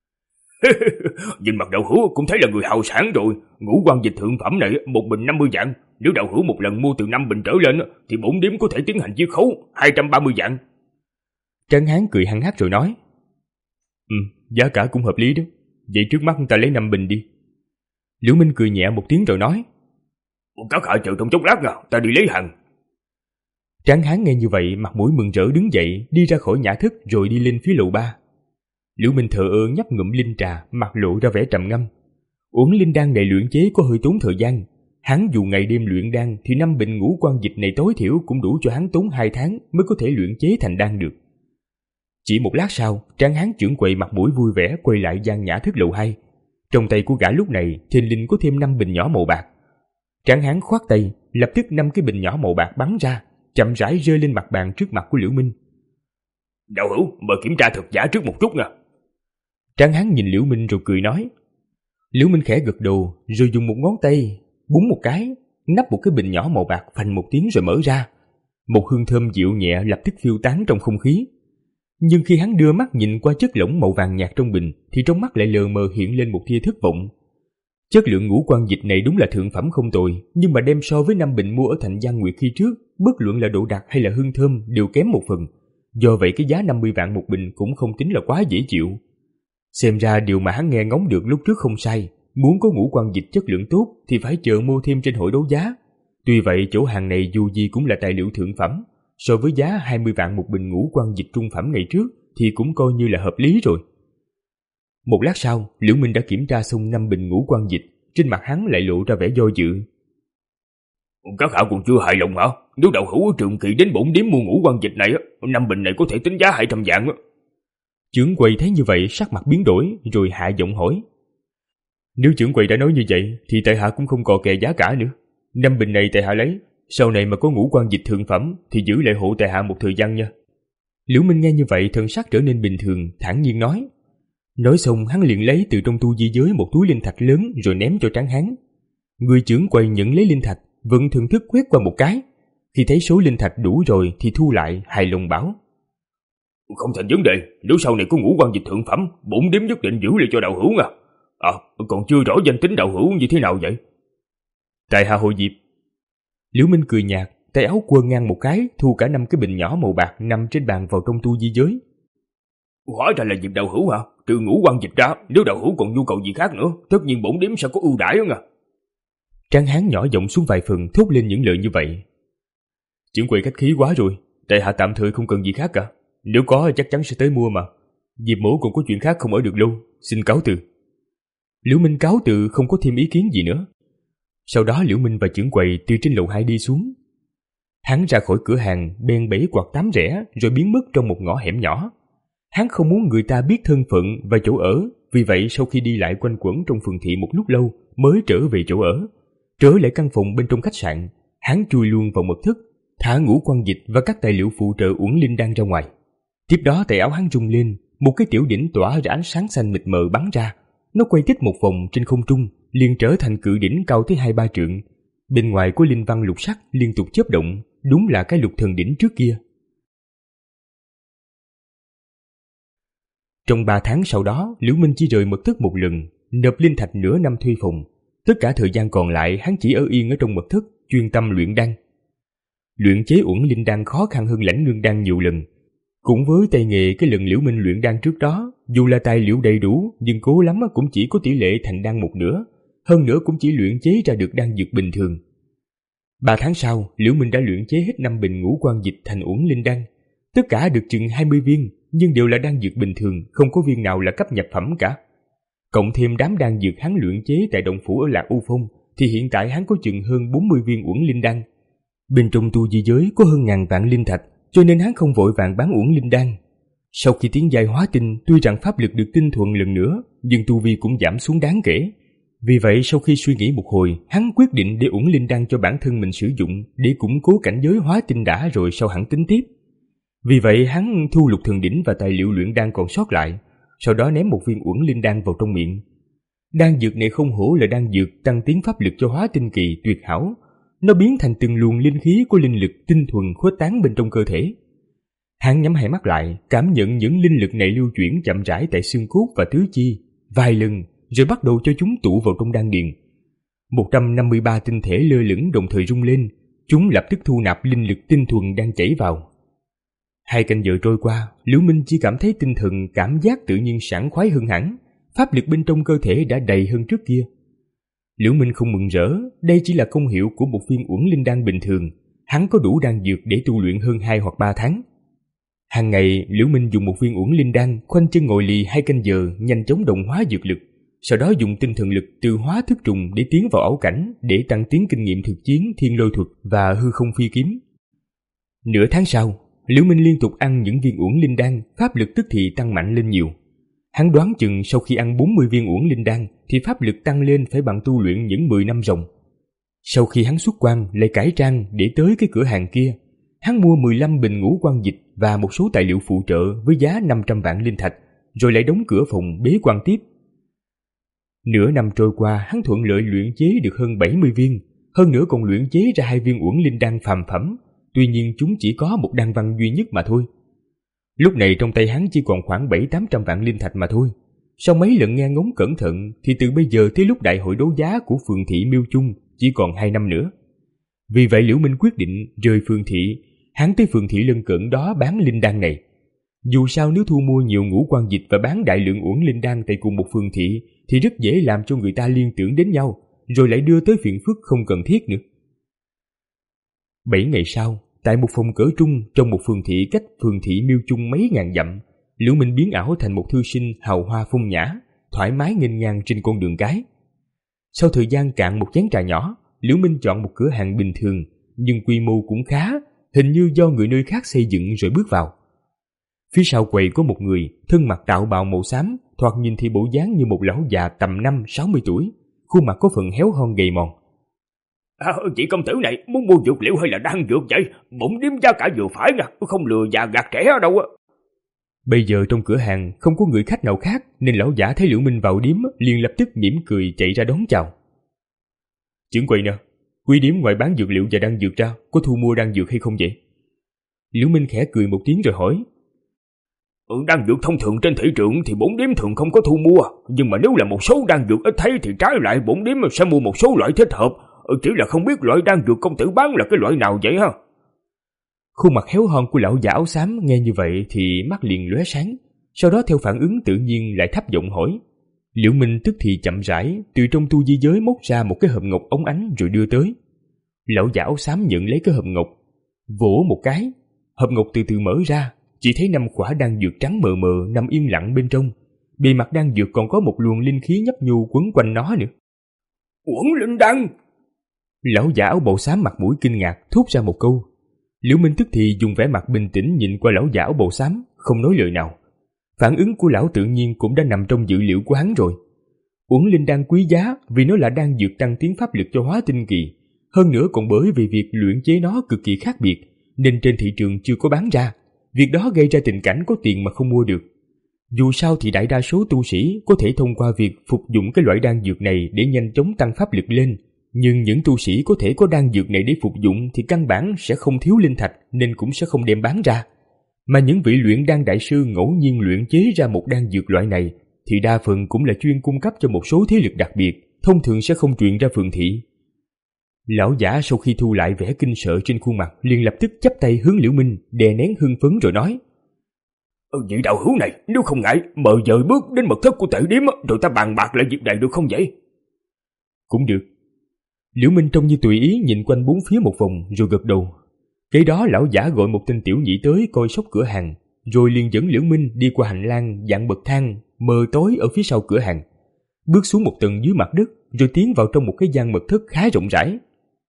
Nhìn mặt đạo hữu cũng thấy là người hào sản rồi. Ngũ quan dịch thượng phẩm này một bình năm mươi vạn. Nếu đạo hữu một lần mua từ năm bình trở lên thì bổn điếm có thể tiến hành chiết khấu hai trăm ba mươi vạn. Tráng Hán cười hăng hắc rồi nói. Ừ, giá cả cũng hợp lý đó. Vậy trước mắt ta lấy năm bình đi. Liễu Minh cười nhẹ một tiếng rồi nói. Các hạ chờ trong chốc lát nào, ta đi lấy hàng. Tráng Hán nghe như vậy mặt mũi mừng rỡ đứng dậy, đi ra khỏi nhã thức rồi đi lên phía lầu ba. Liễu Minh thờ ơ nhấp ngụm linh trà, mặt lộ ra vẻ trầm ngâm. Uống linh đan này luyện chế có hơi tốn thời gian. Hắn dù ngày đêm luyện đan thì năm bình ngũ quan dịch này tối thiểu cũng đủ cho hắn tốn hai tháng mới có thể luyện chế thành đan được. Chỉ một lát sau, Tráng Hán trưởng quầy mặt mũi vui vẻ quay lại gian nhã thức lầu hai. Trong tay của gã lúc này thình lình có thêm năm bình nhỏ màu bạc. Tráng Hán khoát tay, lập tức năm cái bình nhỏ màu bạc bắn ra, chậm rãi rơi lên mặt bàn trước mặt của Liễu Minh. Đạo hữu, mời kiểm tra thật giả trước một chút nha. Tráng Hán nhìn Liễu Minh rồi cười nói. Liễu Minh khẽ gật đầu, rồi dùng một ngón tay búng một cái, nắp một cái bình nhỏ màu bạc phành một tiếng rồi mở ra. Một hương thơm dịu nhẹ lập tức phiêu tán trong không khí. Nhưng khi hắn đưa mắt nhìn qua chất lỏng màu vàng nhạt trong bình thì trong mắt lại lờ mờ hiện lên một tia thất vọng. Chất lượng ngũ quan dịch này đúng là thượng phẩm không tồi, nhưng mà đem so với năm bình mua ở thành Giang Nguyệt khi trước, bất luận là độ đặc hay là hương thơm đều kém một phần. Do vậy cái giá năm mươi vạn một bình cũng không tính là quá dễ chịu. Xem ra điều mà hắn nghe ngóng được lúc trước không sai, muốn có ngũ quan dịch chất lượng tốt thì phải chờ mua thêm trên hội đấu giá. Tuy vậy chỗ hàng này dù gì cũng là tài liệu thượng phẩm, so với giá hai mươi vạn một bình ngũ quan dịch trung phẩm ngày trước thì cũng coi như là hợp lý rồi. Một lát sau, Liễu Minh đã kiểm tra xong năm bình ngũ quan dịch, trên mặt hắn lại lộ ra vẻ do dự. Các hạ còn chưa hài lòng hả? Nếu đạo hữu trường kỳ đến bổn điếm mua ngũ quan dịch này, năm bình này có thể tính giá hai trăm vạn. Trưởng quầy thấy như vậy sắc mặt biến đổi rồi hạ giọng hỏi. Nếu trưởng quầy đã nói như vậy thì tại hạ cũng không còn kè giá cả nữa. Năm bình này tại hạ lấy, sau này mà có ngũ quan dịch thượng phẩm thì giữ lại hộ tại hạ một thời gian nha. Liễu Minh nghe như vậy thần sắc trở nên bình thường, thản nhiên nói. Nói xong hắn liền lấy từ trong tu di giới một túi linh thạch lớn rồi ném cho Tráng Hán. Người trưởng quầy nhận lấy linh thạch, vẫn thưởng thức quét qua một cái. Khi thấy số linh thạch đủ rồi thì thu lại, hài lòng bảo. Không thành vấn đề, nếu sau này có ngũ quan dịch thượng phẩm, bổn điếm nhất định giữ lại cho đạo hữu nha. À, còn chưa rõ danh tính đạo hữu như thế nào vậy? Tại hạ Hồ Diệp. Liễu Minh cười nhạt, tay áo quơ ngang một cái, thu cả năm cái bình nhỏ màu bạc nằm trên bàn vào trong tu di giới. Hóa ra là Diệp đạo hữu hả? Trừ ngũ quan dịch ra, nếu đạo hữu còn nhu cầu gì khác nữa, tất nhiên bổn điếm sẽ có ưu đãi đó nha. Tráng Hán nhỏ giọng xuống vài phần thốt lên những lời như vậy. Trưởng quầy khách khí quá rồi, tại hạ tạm thời không cần gì khác cả. Nếu có chắc chắn sẽ tới mua mà. Diệp mỗ còn có chuyện khác không ở được lâu, xin cáo từ. Liễu Minh cáo từ không có thêm ý kiến gì nữa. Sau đó Liễu Minh và trưởng quầy từ trên lầu hai đi xuống. Hắn ra khỏi cửa hàng, bèn bẫy quạt tám rẽ rồi biến mất trong một ngõ hẻm nhỏ. Hắn không muốn người ta biết thân phận và chỗ ở, vì vậy sau khi đi lại quanh quẩn trong phường thị một lúc lâu mới trở về chỗ ở. Trở lại căn phòng bên trong khách sạn, hắn chui luôn vào mật thất, thả ngũ quan dịch và các tài liệu phụ trợ uổng linh đan ra ngoài. Tiếp đó tay áo hắn rung lên, một cái tiểu đỉnh tỏa ra ánh sáng xanh mịt mờ bắn ra. Nó quay tích một vòng trên không trung, liền trở thành cự đỉnh cao tới hai ba trượng. Bên ngoài có linh văn lục sắc liên tục chớp động, đúng là cái lục thần đỉnh trước kia. Trong ba tháng sau đó, Liễu Minh chỉ rời mật thất một lần, nộp linh thạch nửa năm thuê phòng. Tất cả thời gian còn lại hắn chỉ ở yên ở trong mật thất, chuyên tâm luyện đan. Luyện chế uẩn linh đan khó khăn hơn lãnh ngưng đan nhiều lần. Cũng với tay nghề cái lần Liễu Minh luyện đan trước đó, dù là tài liệu đầy đủ, nhưng cố lắm cũng chỉ có tỷ lệ thành đan một nửa, hơn nữa cũng chỉ luyện chế ra được đan dược bình thường. Ba tháng sau, Liễu Minh đã luyện chế hết năm bình ngũ quan dịch thành uẩn linh đan. Tất cả được chừng hai mươi viên, nhưng đều là đan dược bình thường, không có viên nào là cấp nhập phẩm cả. Cộng thêm đám đan dược hắn luyện chế tại động phủ ở Lạc U Phong, thì hiện tại hắn có chừng hơn bốn mươi viên uẩn linh đan. Bên trong tu di giới có hơn ngàn vạn linh thạch, cho nên hắn không vội vàng bán uẩn linh đan. Sau khi tiến giai hóa tinh, tuy rằng pháp lực được tinh thuần lần nữa, nhưng tu vi cũng giảm xuống đáng kể. Vì vậy sau khi suy nghĩ một hồi, hắn quyết định để uẩn linh đan cho bản thân mình sử dụng, để củng cố cảnh giới hóa tinh đã rồi sau hẳn tính tiếp. Vì vậy hắn thu lục thần đỉnh và tài liệu luyện đan còn sót lại, sau đó ném một viên uẩn linh đan vào trong miệng. Đan dược này không hổ là đan dược tăng tiến pháp lực cho hóa tinh kỳ tuyệt hảo, nó biến thành từng luồng linh khí của linh lực tinh thuần khuếch tán bên trong cơ thể. Hắn nhắm hai mắt lại, cảm nhận những linh lực này lưu chuyển chậm rãi tại xương cốt và tứ chi, vài lần, rồi bắt đầu cho chúng tụ vào trong đan điền. một trăm năm mươi ba tinh thể lơ lửng đồng thời rung lên, chúng lập tức thu nạp linh lực tinh thuần đang chảy vào. Hai canh giờ trôi qua, Liễu Minh chỉ cảm thấy tinh thần cảm giác tự nhiên sảng khoái hơn hẳn, pháp lực bên trong cơ thể đã đầy hơn trước kia. Liễu Minh không mừng rỡ, đây chỉ là công hiệu của một viên uẩn linh đan bình thường, hắn có đủ đan dược để tu luyện hơn hai hoặc ba tháng. Hàng ngày, Liễu Minh dùng một viên uẩn linh đan, khoanh chân ngồi lì hai canh giờ, nhanh chóng đồng hóa dược lực, sau đó dùng tinh thần lực từ hóa thức trùng để tiến vào ảo cảnh, để tăng tiến kinh nghiệm thực chiến thiên lôi thuật và hư không phi kiếm. Nửa tháng sau, Liễu Minh liên tục ăn những viên uẩn linh đan, pháp lực tức thì tăng mạnh lên nhiều. Hắn đoán chừng sau khi ăn bốn mươi viên uẩn linh đan thì pháp lực tăng lên phải bằng tu luyện những mười năm ròng. Sau khi hắn xuất quan lại cải trang để tới cái cửa hàng kia, hắn mua mười lăm bình ngũ quan dịch và một số tài liệu phụ trợ với giá năm trăm vạn linh thạch, rồi lại đóng cửa phòng bế quan tiếp. Nửa năm trôi qua, hắn thuận lợi luyện chế được hơn bảy mươi viên, hơn nữa còn luyện chế ra hai viên uẩn linh đan phàm phẩm, tuy nhiên chúng chỉ có một đan văn duy nhất mà thôi. Lúc này trong tay hắn chỉ còn khoảng bảy tám trăm vạn linh thạch mà thôi. Sau mấy lần nghe ngóng cẩn thận thì từ bây giờ tới lúc đại hội đấu giá của Phường Thị Miêu Chung chỉ còn hai năm nữa. Vì vậy Liễu Minh quyết định rời Phường Thị, hắn tới Phường Thị lân cận đó bán linh đan này. Dù sao nếu thu mua nhiều ngũ quan dịch và bán đại lượng uẩn linh đan tại cùng một phường thị thì rất dễ làm cho người ta liên tưởng đến nhau, rồi lại đưa tới phiền phức không cần thiết nữa. Bảy ngày sau, tại một phòng cỡ trung trong một phường thị cách Phường Thị Miêu Chung mấy ngàn dặm, Liễu Minh biến ảo thành một thư sinh hào hoa phong nhã, thoải mái nghênh ngang trên con đường cái. Sau thời gian cạn một chén trà nhỏ, Liễu Minh chọn một cửa hàng bình thường, nhưng quy mô cũng khá, hình như do người nơi khác xây dựng rồi bước vào. Phía sau quầy có một người, thân mặc đạo bào màu xám, thoạt nhìn thì bộ dáng như một lão già tầm năm sáu mươi tuổi, khuôn mặt có phần héo hon gầy mòn. À, chị công tử này muốn mua dược liệu hay là đan dược vậy? Bổn điếm giá cả vừa phải nè, không lừa già gạt trẻ ở đâu á. Bây giờ trong cửa hàng không có người khách nào khác, nên lão giả thấy Liễu Minh vào điếm liền lập tức mỉm cười chạy ra đón chào. Trưởng quầy nè, quý điếm ngoài bán dược liệu và đan dược ra, có thu mua đan dược hay không vậy? Liễu Minh khẽ cười một tiếng rồi hỏi. Ừ, đan dược thông thường trên thị trường thì bổn điếm thường không có thu mua, nhưng mà nếu là một số đan dược ít thấy thì trái lại bổn điếm sẽ mua một số loại thích hợp. Ừ, chỉ là không biết loại đan dược công tử bán là cái loại nào vậy ha? Khuôn mặt héo hon của lão giả áo xám nghe như vậy thì mắt liền lóe sáng, sau đó theo phản ứng tự nhiên lại thấp giọng hỏi. Liễu Minh tức thì chậm rãi từ trong tu di giới móc ra một cái hộp ngọc óng ánh rồi đưa tới. Lão giả áo xám nhận lấy cái hộp ngọc, vỗ một cái, hộp ngọc từ từ mở ra, chỉ thấy năm quả đan dược trắng mờ mờ nằm yên lặng bên trong. Bề mặt đan dược còn có một luồng linh khí nhấp nhu quấn quanh nó nữa. Uẩn linh đan! Lão giả áo bào xám mặt mũi kinh ngạc thốt ra một câu. Liễu Minh tức thì dùng vẻ mặt bình tĩnh nhìn qua lão giả áo bào xám, không nói lời nào. Phản ứng của lão tự nhiên cũng đã nằm trong dữ liệu của hắn rồi. Uẩn linh đan quý giá vì nó là đan dược tăng tiến pháp lực cho hóa tinh kỳ, hơn nữa còn bởi vì việc luyện chế nó cực kỳ khác biệt nên trên thị trường chưa có bán ra. Việc đó gây ra tình cảnh có tiền mà không mua được. Dù sao thì đại đa số tu sĩ có thể thông qua việc phục dụng cái loại đan dược này để nhanh chóng tăng pháp lực lên, nhưng những tu sĩ có thể có đan dược này để phục dụng thì căn bản sẽ không thiếu linh thạch nên cũng sẽ không đem bán ra. Mà những vị luyện đan đại sư ngẫu nhiên luyện chế ra một đan dược loại này thì đa phần cũng là chuyên cung cấp cho một số thế lực đặc biệt, thông thường sẽ không truyền ra phường thị. Lão giả sau khi thu lại vẻ kinh sợ trên khuôn mặt liền lập tức chắp tay hướng Liễu Minh, đè nén hưng phấn rồi nói: Ừ, vị đạo hữu này, nếu không ngại, mời dời bước đến mật thất của Tệ Điếm rồi ta bàn bạc lại việc này được không vậy? Cũng được. Liễu Minh trông như tùy ý nhìn quanh bốn phía một vòng rồi gật đầu. Kế đó lão giả gọi một tên tiểu nhị tới coi sóc cửa hàng, rồi liền dẫn Liễu Minh đi qua hành lang dạng bậc thang mờ tối ở phía sau cửa hàng, bước xuống một tầng dưới mặt đất rồi tiến vào trong một cái gian mật thất khá rộng rãi.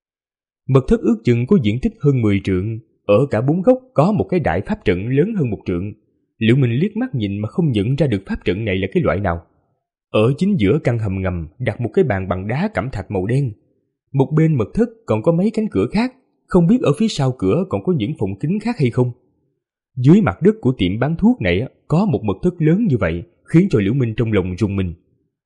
Mật thất ước chừng có diện tích hơn mười trượng, ở cả bốn góc có một cái đại pháp trận lớn hơn một trượng. Liễu Minh liếc mắt nhìn mà không nhận ra được pháp trận này là cái loại nào. Ở chính giữa căn hầm ngầm đặt một cái bàn bằng đá cẩm thạch màu đen. Một bên mật thất còn có mấy cánh cửa khác, không biết ở phía sau cửa còn có những phòng kính khác hay không. Dưới mặt đất của tiệm bán thuốc này có một mật thất lớn như vậy, khiến cho Liễu Minh trong lòng rùng mình.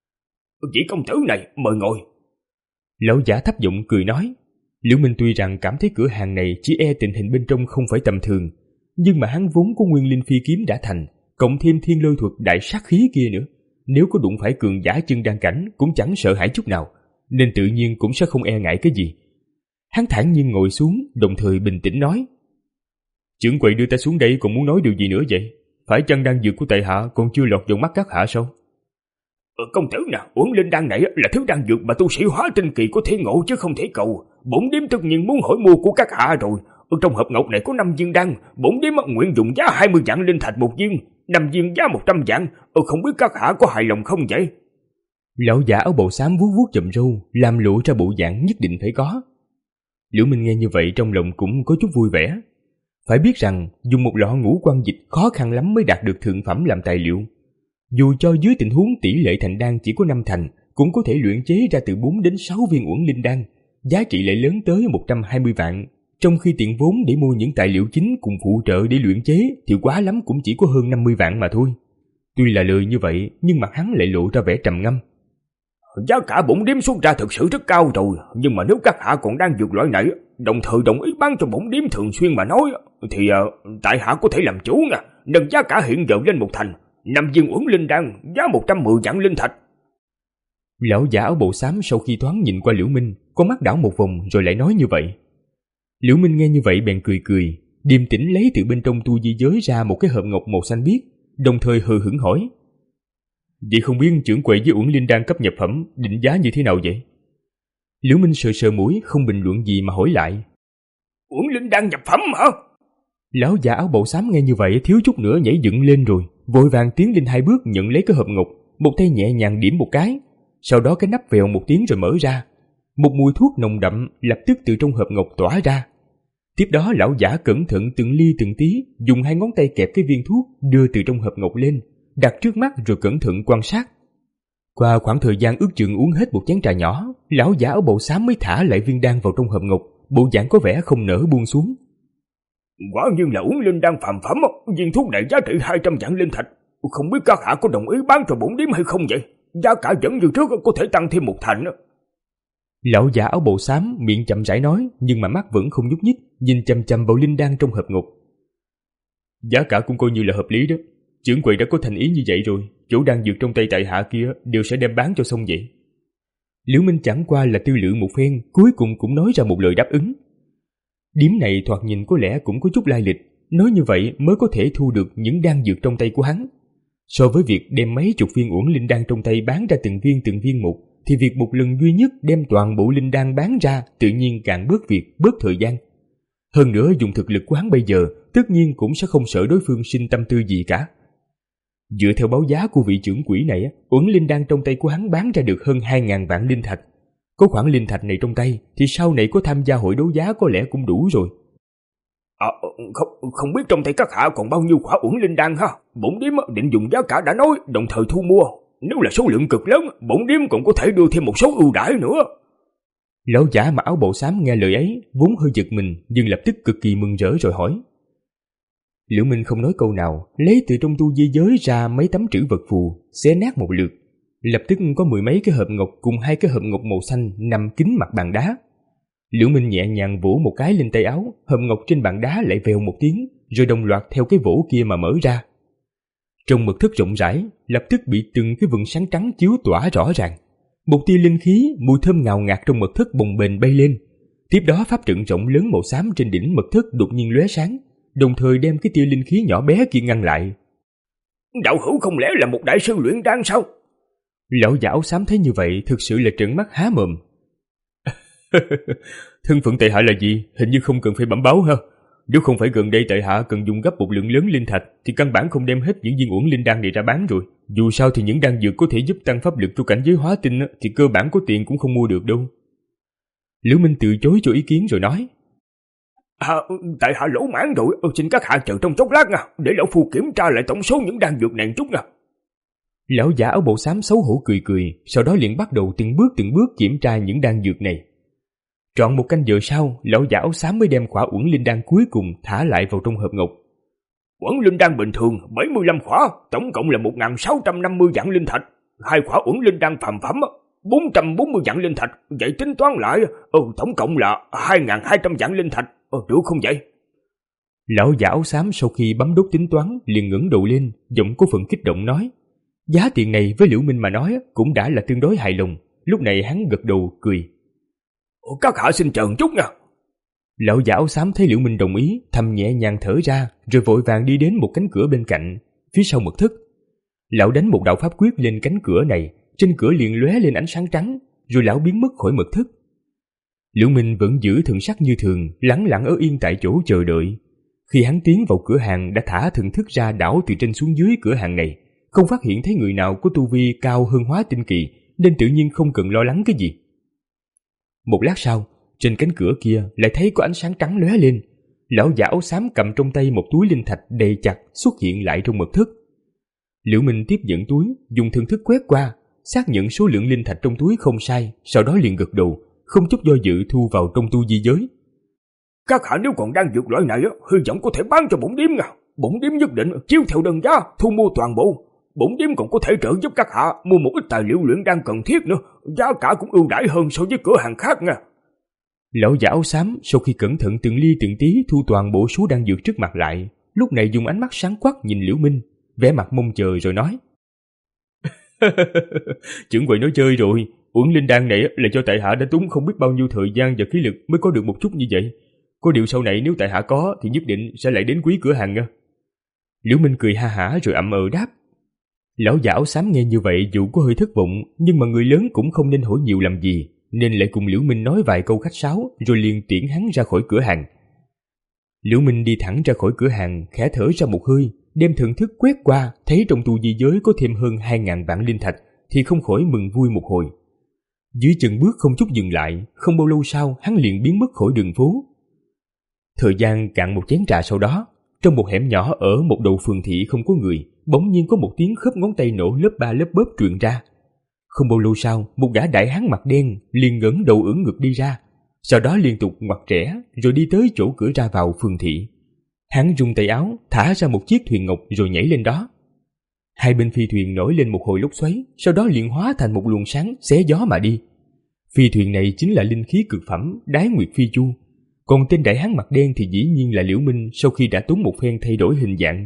Vị công tử này, mời ngồi. Lão giả thấp giọng cười nói. Liễu Minh tuy rằng cảm thấy cửa hàng này chỉ e tình hình bên trong không phải tầm thường, nhưng mà hắn vốn có nguyên linh phi kiếm đã thành, cộng thêm thiên lôi thuật đại sát khí kia nữa, nếu có đụng phải cường giả chân đan cảnh cũng chẳng sợ hãi chút nào, nên tự nhiên cũng sẽ không e ngại cái gì. Hắn thản nhiên ngồi xuống, đồng thời bình tĩnh nói: Trưởng quầy đưa ta xuống đây còn muốn nói điều gì nữa vậy? Phải chăng đan dược của tại hạ còn chưa lọt vào mắt các hạ sao? Ờ, công tử nè, uống linh đan này là thứ đan dược mà tu sĩ hóa tinh kỳ có thể ngộ chứ không thể cầu. Bổn điếm tất nhiên muốn hỏi mua của các hạ rồi. Ở trong hộp ngọc này có năm viên đan, bổn điếm nguyện dùng giá hai mươi vạn linh thạch một viên, năm viên giá một trăm vạn. Ờ, không biết các hạ có hài lòng không vậy? Lão giả áo bào xám vuốt vuốt chòm râu, làm lộ ra bộ dạng nhất định phải có. Liễu Minh nghe như vậy trong lòng cũng có chút vui vẻ. Phải biết rằng dùng một lọ ngũ quan dịch khó khăn lắm mới đạt được thượng phẩm làm tài liệu. Dù cho dưới tình huống tỷ lệ thành đan chỉ có năm thành, cũng có thể luyện chế ra từ bốn đến sáu viên uẩn linh đan, giá trị lại lớn tới một trăm hai mươi vạn. Trong khi tiền vốn để mua những tài liệu chính cùng phụ trợ để luyện chế thì quá lắm cũng chỉ có hơn năm mươi vạn mà thôi. Tuy là lời như vậy, nhưng mặt hắn lại lộ ra vẻ trầm ngâm. Giá cả bổn điếm xuất ra thực sự rất cao rồi, nhưng mà nếu các hạ còn đang dược loại này, đồng thời đồng ý bán cho bổn điếm thường xuyên mà nói, thì uh, tại hạ có thể làm chủ nha, nâng giá cả hiện giờ lên một thành, năm viên uẩn linh đan, giá một trăm mười vạn linh thạch. Lão giả áo bào xám sau khi thoáng nhìn qua Liễu Minh, con mắt đảo một vòng rồi lại nói như vậy. Liễu Minh nghe như vậy bèn cười cười, điềm tĩnh lấy từ bên trong tu di giới ra một cái hộp ngọc màu xanh biếc, đồng thời hờ hững hỏi: Vậy không biết trưởng quầy với uẩn linh đan cấp nhập phẩm định giá như thế nào vậy? Liễu Minh sờ sờ mũi không bình luận gì mà hỏi lại: Uẩn linh đan nhập phẩm hả? Lão giả áo bào xám nghe như vậy thiếu chút nữa nhảy dựng lên rồi, vội vàng tiến lên hai bước nhận lấy cái hộp ngọc, một tay nhẹ nhàng điểm một cái, sau đó cái nắp vèo một tiếng rồi mở ra. Một mùi thuốc nồng đậm lập tức từ trong hộp ngọc tỏa ra. Tiếp đó lão giả cẩn thận từng ly từng tí dùng hai ngón tay kẹp cái viên thuốc đưa từ trong hộp ngọc lên, đặt trước mắt rồi cẩn thận quan sát. Qua khoảng thời gian ước chừng uống hết một chén trà nhỏ, lão giả áo bào xám mới thả lại viên đan vào trong hộp ngọc, bộ dạng có vẻ không nỡ buông xuống. Quả nhiên là uống linh đan phàm phẩm, viên thuốc này giá trị hai trăm vạn linh thạch, không biết các hạ có đồng ý bán cho bổn điếm hay không vậy? Giá cả vẫn như trước, có thể tăng thêm một thành. Lão giả áo bào xám miệng chậm rãi nói, nhưng mà mắt vẫn không nhúc nhích, nhìn chằm chằm vào linh đan trong hộp ngọc. Giá cả cũng coi như là hợp lý đó. Trưởng quầy đã có thành ý như vậy rồi, chỗ đan dược trong tay tại hạ kia đều sẽ đem bán cho xong vậy. Liễu Minh chẳng qua là tư lự một phen, cuối cùng cũng nói ra một lời đáp ứng. Điếm này thoạt nhìn có lẽ cũng có chút lai lịch, nói như vậy mới có thể thu được những đan dược trong tay của hắn. So với việc đem mấy chục viên uẩn linh đan trong tay bán ra từng viên từng viên một, thì việc một lần duy nhất đem toàn bộ linh đan bán ra tự nhiên càng bớt việc, bớt thời gian. Hơn nữa dùng thực lực của hắn bây giờ, tất nhiên cũng sẽ không sợ đối phương sinh tâm tư gì cả. Dựa theo báo giá của vị trưởng quỹ này, uẩn linh đan trong tay của hắn bán ra được hơn hai ngàn vạn linh thạch. Có khoản linh thạch này trong tay thì sau này có tham gia hội đấu giá có lẽ cũng đủ rồi. À, không, không biết trong tay các hạ còn bao nhiêu khỏa uẩn linh đan ha? Bổn điếm định dùng giá cả đã nói, đồng thời thu mua. Nếu là số lượng cực lớn, bổn điếm còn có thể đưa thêm một số ưu đãi nữa. Lão giả mặc áo bào xám nghe lời ấy, vốn hơi giật mình nhưng lập tức cực kỳ mừng rỡ rồi hỏi: Liễu Minh không nói câu nào, lấy từ trong tu di giới ra mấy tấm trữ vật phù, xé nát một lượt. Lập tức có mười mấy cái hộp ngọc cùng hai cái hộp ngọc màu xanh nằm kín mặt bàn đá. Liễu Minh nhẹ nhàng vỗ một cái lên tay áo, hộp ngọc trên bàn đá lại vèo một tiếng, rồi đồng loạt theo cái vỗ kia mà mở ra. Trong mật thất rộng rãi, lập tức bị từng cái vầng sáng trắng chiếu tỏa rõ ràng. Một tia linh khí, mùi thơm ngào ngạt trong mật thất bồng bềnh bay lên. Tiếp đó pháp trận rộng lớn màu xám trên đỉnh mật thất đột nhiên lóe sáng, đồng thời đem cái tia linh khí nhỏ bé kia ngăn lại. Đạo hữu không lẽ là một đại sư luyện đan sao? Lão giả áo xám thấy như vậy thực sự là trợn mắt há mồm. Thân phận tại hạ là gì? Hình như không cần phải bẩm báo ha. Nếu không phải gần đây tại hạ cần dùng gấp một lượng lớn linh thạch thì căn bản không đem hết những viên uổng linh đan này ra bán rồi. Dù sao thì những đan dược có thể giúp tăng pháp lực cho cảnh giới hóa tinh thì cơ bản có tiền cũng không mua được đâu. Liễu Minh từ chối cho ý kiến rồi nói. À, tại hạ lỗ mãn rồi, xin các hạ chờ trong chốc lát nha, để lão phu kiểm tra lại tổng số những đan dược này chút nha. Lão giả áo bào xám xấu hổ cười cười, sau đó liền bắt đầu từng bước từng bước kiểm tra những đan dược này. Trọn một canh giờ sau, lão giả áo xám mới đem khỏa uẩn linh đan cuối cùng thả lại vào trong hộp ngọc. Uẩn linh đan bình thường bảy mươi lăm khỏa, tổng cộng là một nghìn sáu trăm năm mươi vạn linh thạch. Hai khỏa uẩn linh đan phàm phẩm bốn trăm bốn mươi vạn linh thạch, vậy tính toán lại, ừ, tổng cộng là hai nghìn hai trăm vạn linh thạch, ừ, được không vậy? Lão giả áo xám sau khi bấm đốt tính toán liền ngẩng đầu lên, giọng có phần kích động nói. Giá tiền này với Liễu Minh mà nói cũng đã là tương đối hài lòng. Lúc này hắn gật đầu cười. Các hạ xin chờ chút nha. Lão giả áo xám thấy Liễu Minh đồng ý, thầm nhẹ nhàng thở ra, rồi vội vàng đi đến một cánh cửa bên cạnh, phía sau mật thất. Lão đánh một đạo pháp quyết lên cánh cửa này, trên cửa liền lóe lên ánh sáng trắng, rồi lão biến mất khỏi mật thất. Liễu Minh vẫn giữ thần sắc như thường, lẳng lặng ở yên tại chỗ chờ đợi. Khi hắn tiến vào cửa hàng đã thả thần thức ra đảo từ trên xuống dưới cửa hàng này, không phát hiện thấy người nào có tu vi cao hơn hóa tinh kỳ, nên tự nhiên không cần lo lắng cái gì. Một lát sau, trên cánh cửa kia lại thấy có ánh sáng trắng lóe lên. Lão giả áo xám cầm trong tay một túi linh thạch đầy chặt xuất hiện lại trong mật thất. Liễu Minh tiếp nhận túi, dùng thần thức quét qua, xác nhận số lượng linh thạch trong túi không sai, sau đó liền gật đầu, không chút do dự thu vào trong tu di giới. Các hạ nếu còn đang dược loại này, hy vọng có thể bán cho bổn điếm nha. Bổn điếm nhất định chiếu theo đơn giá thu mua toàn bộ. Bổn điếm còn có thể trợ giúp các hạ mua một ít tài liệu luyện đan cần thiết nữa, giá cả cũng ưu đãi hơn so với cửa hàng khác nha. Lão giả áo xám sau khi cẩn thận từng ly từng tí thu toàn bộ số đan dược trước mặt lại, lúc này dùng ánh mắt sáng quắc nhìn Liễu Minh, vẻ mặt mong chờ rồi nói. Trưởng quầy nói chơi rồi, uẩn linh đan này là cho tại hạ đã tốn không biết bao nhiêu thời gian và khí lực mới có được một chút như vậy. Có điều sau này nếu tại hạ có thì nhất định sẽ lại đến quý cửa hàng nha. Liễu Minh cười ha hả rồi ậm ờ đáp. Lão giả áo xám nghe như vậy dù có hơi thất vọng, nhưng mà người lớn cũng không nên hỏi nhiều làm gì, nên lại cùng Liễu Minh nói vài câu khách sáo rồi liền tiễn hắn ra khỏi cửa hàng. Liễu Minh đi thẳng ra khỏi cửa hàng, khẽ thở ra một hơi, đem thần thức quét qua, thấy trong tu di giới có thêm hơn hai ngàn vạn linh thạch, thì không khỏi mừng vui một hồi. Dưới chân bước không chút dừng lại, không bao lâu sau hắn liền biến mất khỏi đường phố. Thời gian cạn một chén trà sau đó, trong một hẻm nhỏ ở một đầu phường thị không có người, bỗng nhiên có một tiếng khớp ngón tay nổ lớp ba lớp bớp truyền ra. Không bao lâu sau, một gã đại hán mặt đen liền ngẩng đầu ưỡn ngực đi ra, sau đó liên tục ngoặt rẽ rồi đi tới chỗ cửa ra vào phường thị. Hắn rung tay áo, thả ra một chiếc thuyền ngọc rồi nhảy lên đó. Hai bên phi thuyền nổi lên một hồi lốc xoáy, sau đó liền hóa thành một luồng sáng xé gió mà đi. Phi thuyền này chính là linh khí cực phẩm Đái Nguyệt Phi Chu. Còn tên đại hán mặt đen thì dĩ nhiên là Liễu Minh sau khi đã tốn một phen thay đổi hình dạng.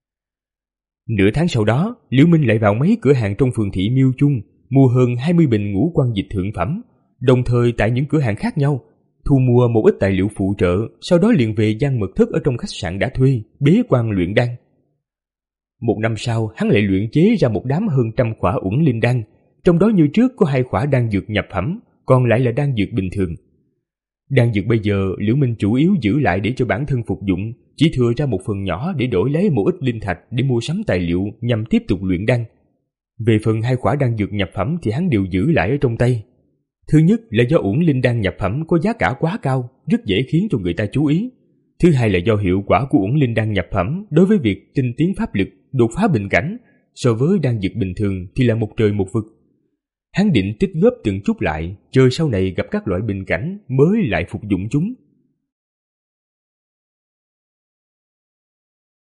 Nửa tháng sau đó, Liễu Minh lại vào mấy cửa hàng trong phường thị Miêu Chung, mua hơn hai mươi bình ngũ quan dịch thượng phẩm, đồng thời tại những cửa hàng khác nhau, thu mua một ít tài liệu phụ trợ, sau đó liền về gian mật thất ở trong khách sạn đã thuê, bế quan luyện đan. Một năm sau, hắn lại luyện chế ra một đám hơn trăm khỏa uẩn linh đan, trong đó như trước có hai khỏa đan dược nhập phẩm, còn lại là đan dược bình thường. Đan dược bây giờ Liễu Minh chủ yếu giữ lại để cho bản thân phục dụng, chỉ thừa ra một phần nhỏ để đổi lấy một ít linh thạch để mua sắm tài liệu nhằm tiếp tục luyện đan. Về phần hai khỏa đan dược nhập phẩm thì hắn đều giữ lại ở trong tay. Thứ nhất là do uẩn linh đan nhập phẩm có giá cả quá cao, rất dễ khiến cho người ta chú ý. Thứ hai là do hiệu quả của uẩn linh đan nhập phẩm đối với việc tinh tiến pháp lực, đột phá bình cảnh, so với đan dược bình thường thì là một trời một vực. Hắn định tích góp từng chút lại, chờ sau này gặp các loại bình cảnh mới lại phục dụng chúng.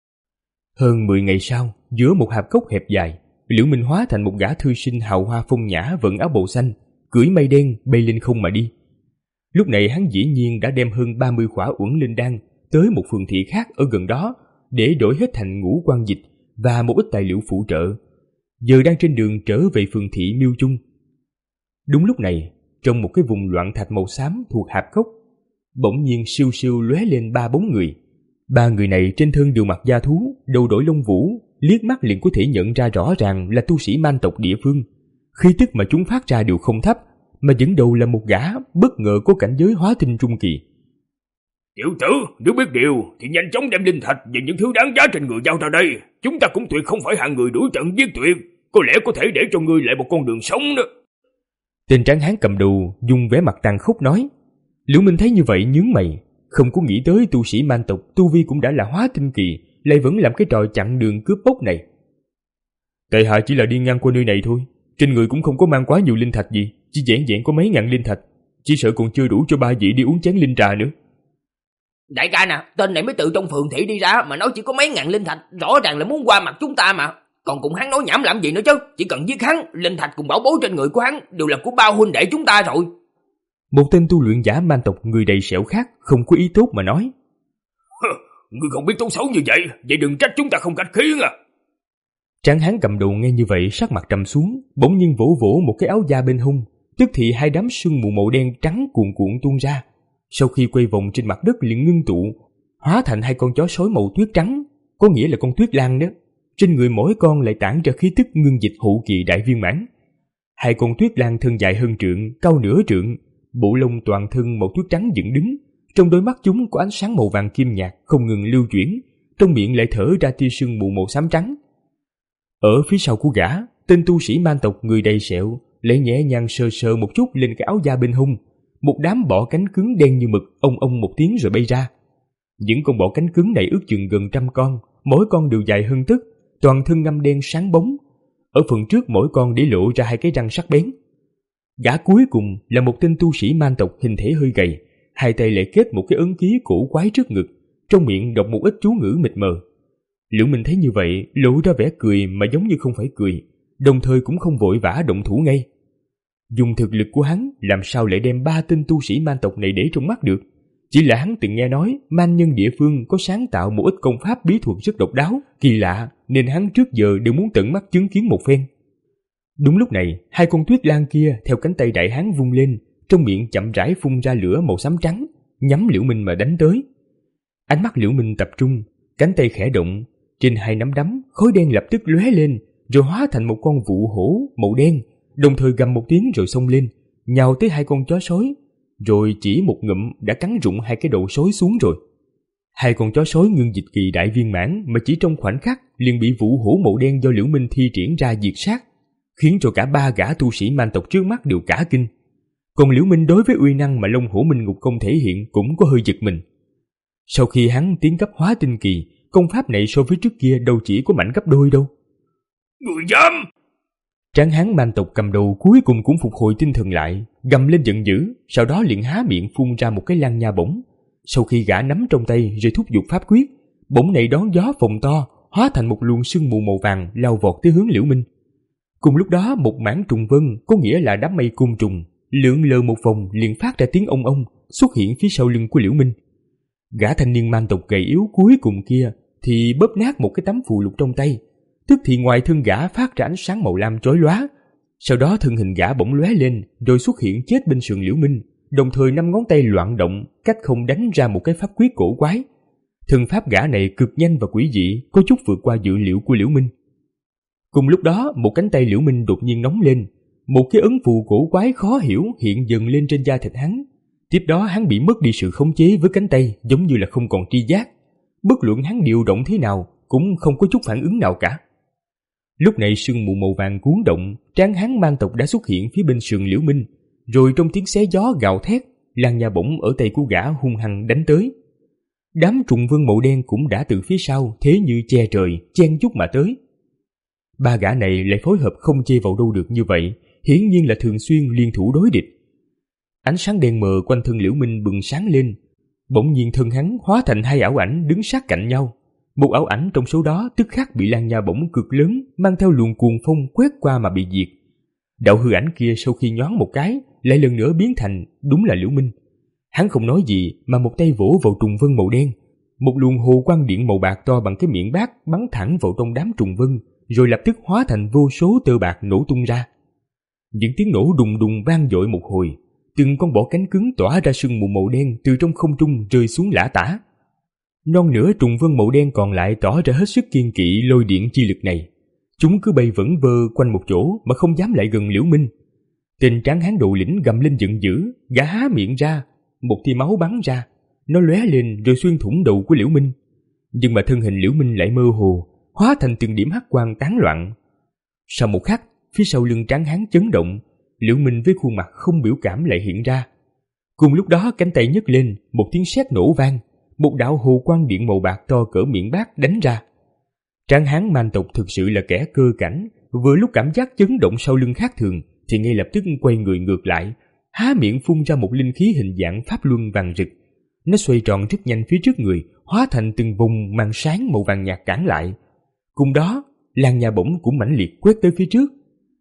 Hơn mười ngày sau, giữa một hạp cốc hẹp dài, Liễu Minh hóa thành một gã thư sinh hào hoa phong nhã vận áo bào xanh, cưỡi mây đen bay lên không mà đi. Lúc này hắn dĩ nhiên đã đem hơn ba mươi khỏa uẩn linh đan tới một phường thị khác ở gần đó để đổi hết thành ngũ quan dịch và một ít tài liệu phụ trợ, giờ đang trên đường trở về phường thị Miêu Trung. Đúng lúc này, trong một cái vùng loạn thạch màu xám thuộc hạp cốc, bỗng nhiên siêu siêu lóe lên ba bóng người. Ba người này trên thân đều mặc da thú, đầu đội lông vũ, liếc mắt liền có thể nhận ra rõ ràng là tu sĩ man tộc địa phương. Khí tức mà chúng phát ra đều không thấp, mà dẫn đầu là một gã bất ngờ có cảnh giới hóa tinh trung kỳ. Tiểu tử, nếu biết điều thì nhanh chóng đem linh thạch và những thứ đáng giá trên người giao ra đây. Chúng ta cũng tuyệt không phải hạng người đuổi tận giết tuyệt, có lẽ có thể để cho ngươi lại một con đường sống đó. Tên tráng hán cầm đầu dùng vẻ mặt tàn khốc nói. Liễu Minh thấy như vậy nhướng mày, không có nghĩ tới tu sĩ man tộc tu vi cũng đã là hóa tinh kỳ, lại vẫn làm cái trò chặn đường cướp bóc này. Tại hạ chỉ là đi ngang qua nơi này thôi, trên người cũng không có mang quá nhiều linh thạch gì, chỉ vẻn vẹn có mấy ngàn linh thạch, chỉ sợ còn chưa đủ cho ba vị đi uống chén linh trà nữa. Đại ca nè, tên này mới tự trong phường thị đi ra mà nói chỉ có mấy ngàn linh thạch, rõ ràng là muốn qua mặt chúng ta mà. Còn cùng hắn nói nhảm làm gì nữa chứ, chỉ cần giết hắn, linh thạch cùng bảo bối trên người của hắn đều là của bao huynh đệ chúng ta rồi. Một tên tu luyện giả man tộc người đầy sẹo khác không có ý tốt mà nói. Ngươi không biết tốt xấu như vậy, vậy đừng trách chúng ta không khách khí à. Tráng hán cầm đầu nghe như vậy sắc mặt trầm xuống, bỗng nhiên vỗ vỗ một cái áo da bên hông, tức thì hai đám sương mù màu đen trắng cuồn cuộn tuôn ra. Sau khi quay vòng trên mặt đất liền ngưng tụ, hóa thành hai con chó sói màu tuyết trắng, có nghĩa là con tuyết lang đó. Trên người mỗi con lại tản ra khí tức ngưng dịch hậu kỳ đại viên mãn. Hai con tuyết lang thân dài hơn trượng, cao nửa trượng, bộ lông toàn thân màu tuyết trắng dựng đứng, trong đôi mắt chúng có ánh sáng màu vàng kim nhạt không ngừng lưu chuyển, trong miệng lại thở ra tia sương mù màu xám trắng. Ở phía sau của gã, tên tu sĩ man tộc người đầy sẹo lại nhẹ nhàng sờ sờ một chút lên cái áo da bên hông, một đám bọ cánh cứng đen như mực ông ông một tiếng rồi bay ra. Những con bọ cánh cứng này ước chừng gần trăm con, mỗi con đều dài hơn tấc, toàn thân ngăm đen sáng bóng. Ở phần trước mỗi con để lộ ra hai cái răng sắc bén. Gã cuối cùng là một tên tu sĩ man tộc hình thể hơi gầy, hai tay lại kết một cái ấn ký cổ quái trước ngực, trong miệng đọc một ít chú ngữ mịt mờ. Liễu Minh thấy như vậy, lộ ra vẻ cười mà giống như không phải cười, đồng thời cũng không vội vã động thủ ngay. Dùng thực lực của hắn, làm sao lại đem ba tên tu sĩ man tộc này để trong mắt được? Chỉ là hắn từng nghe nói man nhân địa phương có sáng tạo một ít công pháp bí thuật rất độc đáo, kỳ lạ, nên hắn trước giờ đều muốn tận mắt chứng kiến một phen. Đúng lúc này, hai con tuyết lang kia theo cánh tay đại hán vung lên, trong miệng chậm rãi phun ra lửa màu xám trắng, nhắm Liễu Minh mà đánh tới. Ánh mắt Liễu Minh tập trung, cánh tay khẽ động, trên hai nắm đấm, khói đen lập tức lóe lên, rồi hóa thành một con vụ hổ màu đen, đồng thời gầm một tiếng rồi xông lên, nhào tới hai con chó sói, rồi chỉ một ngụm đã cắn rụng hai cái đầu sói xuống rồi. Hai con chó sói ngưng dịch kỳ đại viên mãn mà chỉ trong khoảnh khắc liền bị vụ hổ màu đen do Liễu Minh thi triển ra diệt sát, khiến cho cả ba gã tu sĩ man tộc trước mắt đều cả kinh. Còn Liễu Minh đối với uy năng mà Long Hổ Minh Ngục không thể hiện cũng có hơi giật mình. Sau khi hắn tiến cấp hóa tinh kỳ, công pháp này so với trước kia đâu chỉ có mạnh gấp đôi đâu. Người dám! Tráng hán man tộc cầm đầu cuối cùng cũng phục hồi tinh thần lại, gầm lên giận dữ, sau đó liền há miệng phun ra một cái lăng nha bổng. Sau khi gã nắm trong tay rồi thúc giục pháp quyết, bổng này đón gió phồng to, hóa thành một luồng sương mù màu vàng lao vọt tới hướng Liễu Minh. Cùng lúc đó một mảng trùng vân, có nghĩa là đám mây côn trùng, lượn lờ một vòng liền phát ra tiếng ông ông, xuất hiện phía sau lưng của Liễu Minh. Gã thanh niên man tộc gầy yếu cuối cùng kia thì bóp nát một cái tấm phù lục trong tay, tức thì ngoài thân gã phát ra ánh sáng màu lam chói lóa. Sau đó thân hình gã bỗng lóe lên rồi xuất hiện chết bên sườn Liễu Minh, đồng thời năm ngón tay loạn động, cách không đánh ra một cái pháp quyết cổ quái. Thân pháp gã này cực nhanh và quỷ dị, có chút vượt qua dự liệu của Liễu Minh. Cùng lúc đó, một cánh tay Liễu Minh đột nhiên nóng lên, một cái ấn phù cổ quái khó hiểu hiện dần lên trên da thịt hắn. Tiếp đó hắn bị mất đi sự khống chế với cánh tay, giống như là không còn tri giác. Bất luận hắn điều động thế nào cũng không có chút phản ứng nào cả. Lúc này sương mù màu vàng cuốn động, tráng hán man tộc đã xuất hiện phía bên sườn Liễu Minh, rồi trong tiếng xé gió gào thét, làn nha bổng ở tay của gã hung hăng đánh tới. Đám trùng vân màu đen cũng đã từ phía sau thế như che trời, chen chúc mà tới. Ba gã này lại phối hợp không chê vào đâu được như vậy, hiển nhiên là thường xuyên liên thủ đối địch. Ánh sáng đen mờ quanh thân Liễu Minh bừng sáng lên, bỗng nhiên thân hắn hóa thành hai ảo ảnh đứng sát cạnh nhau. Một ảo ảnh trong số đó tức khắc bị lan nha bổng cực lớn mang theo luồng cuồng phong quét qua mà bị diệt. Đạo hư ảnh kia sau khi nhoáng một cái lại lần nữa biến thành đúng là Liễu Minh. Hắn không nói gì mà một tay vỗ vào trùng vân màu đen. Một luồng hồ quang điện màu bạc to bằng cái miệng bát bắn thẳng vào trong đám trùng vân, rồi lập tức hóa thành vô số tơ bạc nổ tung ra. Những tiếng nổ đùng đùng vang dội một hồi, từng con bọ cánh cứng tỏa ra sương mù màu đen từ trong không trung rơi xuống lả tả. Non nửa trùng vân màu đen còn lại tỏ ra hết sức kiên kỵ lôi điện chi lực này. Chúng cứ bay vẩn vơ quanh một chỗ mà không dám lại gần Liễu Minh. Tên tráng hán đầu lĩnh gầm lên giận dữ, gã há miệng ra, một tia máu bắn ra, nó lóe lên rồi xuyên thủng đầu của Liễu Minh. Nhưng mà thân hình Liễu Minh lại mơ hồ, hóa thành từng điểm hắc quang tán loạn. Sau một khắc, phía sau lưng tráng hán chấn động, Liễu Minh với khuôn mặt không biểu cảm lại hiện ra. Cùng lúc đó cánh tay nhấc lên, một tiếng sét nổ vang, một đạo hồ quang điện màu bạc to cỡ miệng bát đánh ra. Tráng hán man tộc thực sự là kẻ cơ cảnh, vừa lúc cảm giác chấn động sau lưng khác thường thì ngay lập tức quay người ngược lại, há miệng phun ra một linh khí hình dạng pháp luân vàng rực. Nó xoay tròn rất nhanh phía trước người, hóa thành từng vùng màn sáng màu vàng nhạt cản lại. Cùng đó, lan nha bổng cũng mãnh liệt quét tới phía trước.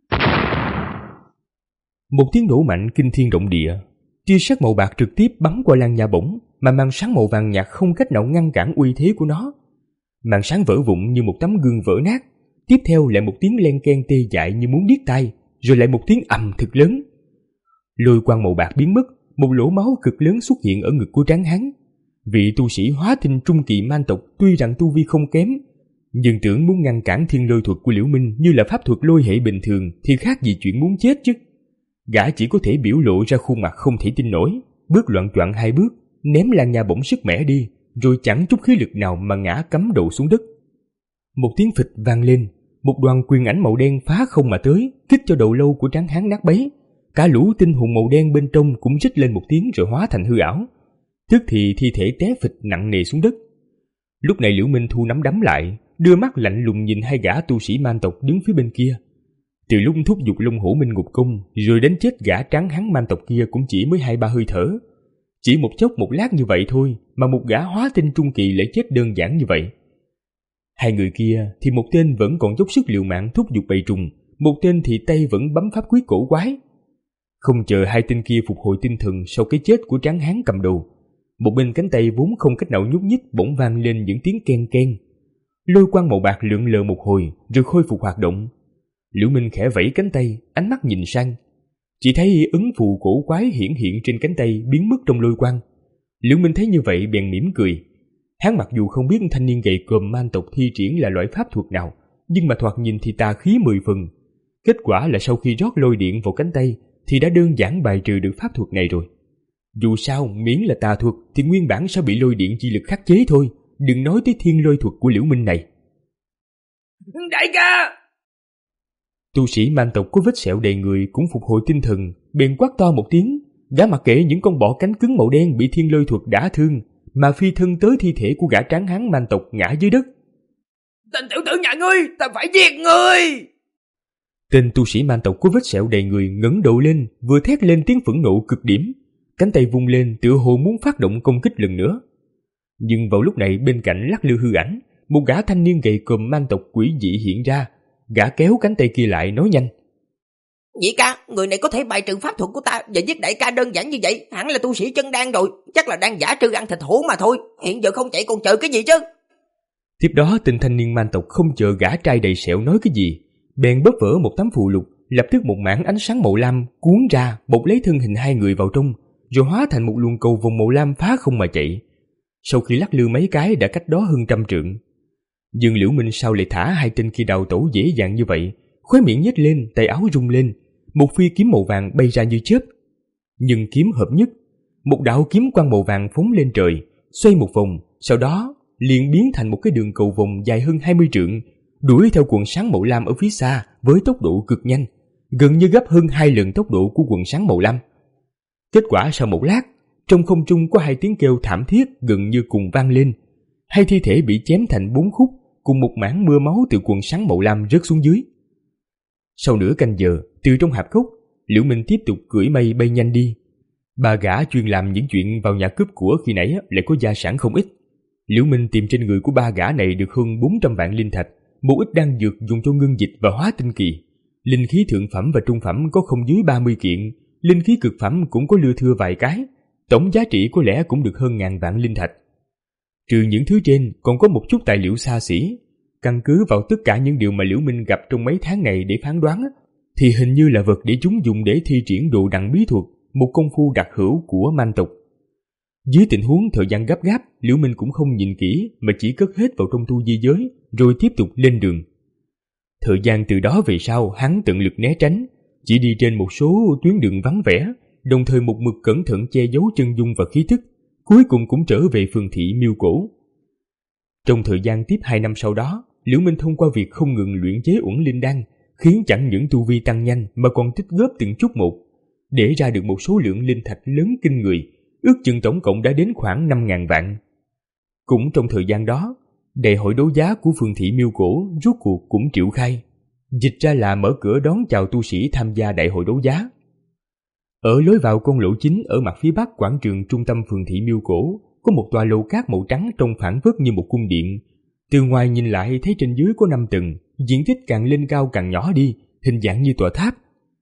Một tiếng nổ mạnh kinh thiên động địa, tia sét màu bạc trực tiếp bắn qua lan nha bổng, mà màn sáng màu vàng nhạt không cách nào ngăn cản uy thế của nó. Màn sáng vỡ vụn như một tấm gương vỡ nát, tiếp theo lại một tiếng len keng tê dại như muốn điếc tai, rồi lại một tiếng ầm thực lớn. Lôi quang màu bạc biến mất, một lỗ máu cực lớn xuất hiện ở ngực của tráng hán. Vị tu sĩ hóa tinh trung kỳ man tộc tuy rằng tu vi không kém, nhưng tưởng muốn ngăn cản thiên lôi thuật của Liễu Minh như là pháp thuật lôi hệ bình thường thì khác gì chuyện muốn chết chứ. Gã chỉ có thể biểu lộ ra khuôn mặt không thể tin nổi, bước loạn choạng hai bước, ném lan nha bổng sức mẻ đi, rồi chẳng chút khí lực nào mà ngã cắm đầu xuống đất. Một tiếng phịch vang lên, một đoàn quyền ảnh màu đen phá không mà tới, kích cho đầu lâu của tráng hán nát bấy. Cả lũ tinh hồn màu đen bên trong cũng rít lên một tiếng rồi hóa thành hư ảo. Tức thì thi thể té phịch nặng nề xuống đất. Lúc này Liễu Minh thu nắm đấm lại, đưa mắt lạnh lùng nhìn hai gã tu sĩ man tộc đứng phía bên kia. Từ lúc thúc giục Long Hổ Minh Ngục Công rồi đến chết gã tráng hán man tộc kia cũng chỉ mới hai ba hơi thở. Chỉ một chốc một lát như vậy thôi mà một gã hóa tinh trung kỳ lại chết đơn giản như vậy. Hai người kia thì một tên vẫn còn dốc sức liều mạng thúc giục bầy trùng, một tên thì tay vẫn bấm pháp quyết cổ quái. Không chờ hai tên kia phục hồi tinh thần sau cái chết của tráng hán cầm đầu, một bên cánh tay vốn không cách nào nhúc nhích bỗng vang lên những tiếng ken ken. Lôi quang màu bạc lượn lờ một hồi rồi khôi phục hoạt động. Liễu Minh khẽ vẫy cánh tay, ánh mắt nhìn sang, chỉ thấy ấn phù cổ quái hiển hiện trên cánh tay biến mất trong lôi quang. Liễu Minh thấy như vậy bèn mỉm cười. Hắn mặc dù không biết thanh niên gầy còm man tộc thi triển là loại pháp thuật nào, nhưng mà thoạt nhìn thì tà khí mười phần. Kết quả là sau khi rót lôi điện vào cánh tay thì đã đơn giản bài trừ được pháp thuật này rồi. Dù sao miễn là tà thuật thì nguyên bản sẽ bị lôi điện chi lực khắc chế thôi, đừng nói tới thiên lôi thuật của Liễu Minh này. Đại ca! Tu sĩ man tộc có vết sẹo đầy người cũng phục hồi tinh thần, bèn quát to một tiếng, gã mặc kệ những con bọ cánh cứng màu đen bị thiên lôi thuật đả thương, mà phi thân tới thi thể của gã tráng hán man tộc ngã dưới đất. Tên tiểu tử nhà ngươi, ta phải giết ngươi! Tên tu sĩ man tộc có vết sẹo đầy người ngẩng đầu lên, vừa thét lên tiếng phẫn nộ cực điểm, cánh tay vung lên tựa hồ muốn phát động công kích lần nữa. Nhưng vào lúc này bên cạnh lắc lư hư ảnh, một gã thanh niên gầy còm man tộc quỷ dị hiện ra. Gã kéo cánh tay kia lại nói nhanh: Nhị ca, người này có thể bài trừ pháp thuật của ta và giết đại ca đơn giản như vậy, hẳn là tu sĩ chân đan rồi, chắc là đang giả trư ăn thịt hổ mà thôi, hiện giờ không chạy còn chờ cái gì chứ. Tiếp đó tên thanh niên man tộc không chờ gã trai đầy sẹo nói cái gì, bèn bóp vỡ một tấm phù lục, lập tức một mảng ánh sáng màu lam cuốn ra bọc lấy thân hình hai người vào trong, rồi hóa thành một luồng cầu vồng màu lam phá không mà chạy. Sau khi lắc lư mấy cái đã cách đó hơn trăm trượng. Nhưng Liễu Minh sao lại thả hai tên kia đào tẩu dễ dàng như vậy? Khóe miệng nhếch lên, tay áo rung lên, một phi kiếm màu vàng bay ra như chớp. Nhưng kiếm hợp nhất, một đạo kiếm quang màu vàng phóng lên trời, xoay một vòng, sau đó liền biến thành một cái đường cầu vồng dài hơn hai mươi trượng, đuổi theo quần sáng màu lam ở phía xa với tốc độ cực nhanh, gần như gấp hơn hai lần tốc độ của quần sáng màu lam. Kết quả sau một lát, trong không trung có hai tiếng kêu thảm thiết gần như cùng vang lên. Hai thi thể bị chém thành bốn khúc, cùng một mảng mưa máu từ quần sáng màu lam rớt xuống dưới. Sau nửa canh giờ, từ trong hạp cốc, Liễu Minh tiếp tục cưỡi mây bay nhanh đi. Ba gã chuyên làm những chuyện vào nhà cướp của khi nãy lại có gia sản không ít. Liễu Minh tìm trên người của ba gã này được hơn bốn trăm vạn linh thạch, một ít đan dược dùng cho ngưng dịch và hóa tinh kỳ. Linh khí thượng phẩm và trung phẩm có không dưới ba mươi kiện, linh khí cực phẩm cũng có lưa thưa vài cái, tổng giá trị có lẽ cũng được hơn ngàn vạn linh thạch. Trừ những thứ trên, còn có một chút tài liệu xa xỉ. Căn cứ vào tất cả những điều mà Liễu Minh gặp trong mấy tháng này để phán đoán, thì hình như là vật để chúng dùng để thi triển đồ đằng bí thuật, một công phu đặc hữu của man tộc. Dưới tình huống thời gian gấp gáp, Liễu Minh cũng không nhìn kỹ mà chỉ cất hết vào trong tu di giới, rồi tiếp tục lên đường. Thời gian từ đó về sau, hắn tận lực né tránh, chỉ đi trên một số tuyến đường vắng vẻ, đồng thời một mực cẩn thận che giấu chân dung và khí tức, cuối cùng cũng trở về phường thị Miêu Cổ. Trong thời gian tiếp hai năm sau đó, Liễu Minh thông qua việc không ngừng luyện chế uẩn linh đan, khiến chẳng những tu vi tăng nhanh mà còn tích góp từng chút một, để ra được một số lượng linh thạch lớn kinh người, ước chừng tổng cộng đã đến khoảng năm ngàn vạn. Cũng trong thời gian đó, đại hội đấu giá của phường thị Miêu Cổ rốt cuộc cũng triệu khai, dịch ra là mở cửa đón chào tu sĩ tham gia đại hội đấu giá. Ở lối vào con lỗ chính ở mặt phía bắc quảng trường trung tâm phường thị Miêu Cổ có một tòa lầu cát màu trắng trông phảng phất như một cung điện. Từ ngoài nhìn lại thấy trên dưới có năm tầng, diện tích càng lên cao càng nhỏ đi, hình dạng như tòa tháp.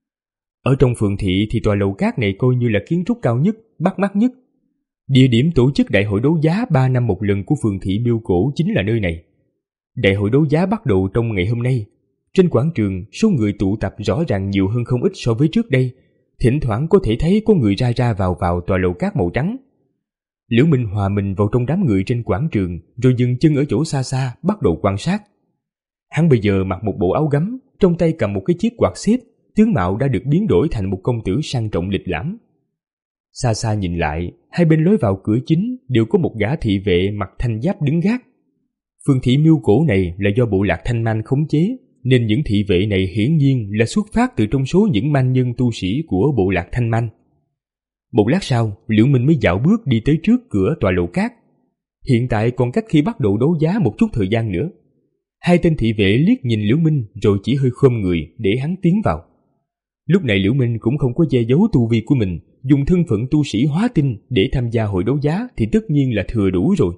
Ở trong phường thị thì tòa lầu cát này coi như là kiến trúc cao nhất, bắt mắt nhất. Địa điểm tổ chức đại hội đấu giá ba năm một lần của phường thị Miêu Cổ chính là nơi này. Đại hội đấu giá bắt đầu trong ngày hôm nay. Trên quảng trường, số người tụ tập rõ ràng nhiều hơn không ít so với trước đây. Thỉnh thoảng có thể thấy có người ra ra vào vào tòa lầu cát màu trắng. Liễu Minh hòa mình vào trong đám người trên quảng trường, rồi dừng chân ở chỗ xa xa bắt đầu quan sát. Hắn bây giờ mặc một bộ áo gấm, trong tay cầm một cái chiếc quạt xếp, tướng mạo đã được biến đổi thành một công tử sang trọng lịch lãm. Xa xa nhìn lại, hai bên lối vào cửa chính đều có một gã thị vệ mặc thanh giáp đứng gác. Phường thị Miêu Cổ này là do bộ lạc Thanh Man khống chế, nên những thị vệ này hiển nhiên là xuất phát từ trong số những man nhân tu sĩ của bộ lạc Thanh Man. Một lát sau, Liễu Minh mới dạo bước đi tới trước cửa tòa lầu cát. Hiện tại còn cách khi bắt đầu đấu giá một chút thời gian nữa. Hai tên thị vệ liếc nhìn Liễu Minh rồi chỉ hơi khom người để hắn tiến vào. Lúc này Liễu Minh cũng không có che giấu tu vi của mình, dùng thân phận tu sĩ hóa tinh để tham gia hội đấu giá thì tất nhiên là thừa đủ rồi.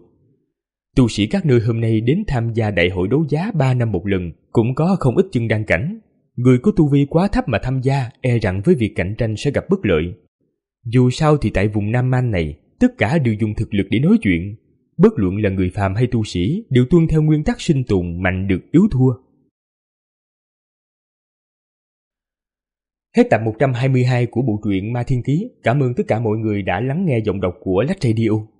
Tu sĩ các nơi hôm nay đến tham gia đại hội đấu giá ba năm một lần cũng có không ít chân đan cảnh. Người có tu vi quá thấp mà tham gia e rằng với việc cạnh tranh sẽ gặp bất lợi. Dù sao thì tại vùng Nam Man này, tất cả đều dùng thực lực để nói chuyện. Bất luận là người phàm hay tu sĩ đều tuân theo nguyên tắc sinh tồn mạnh được yếu thua. Hết tập một trăm hai mươi hai của bộ truyện Ma Thiên Ký. Cảm ơn tất cả mọi người đã lắng nghe giọng đọc của Lách Radio.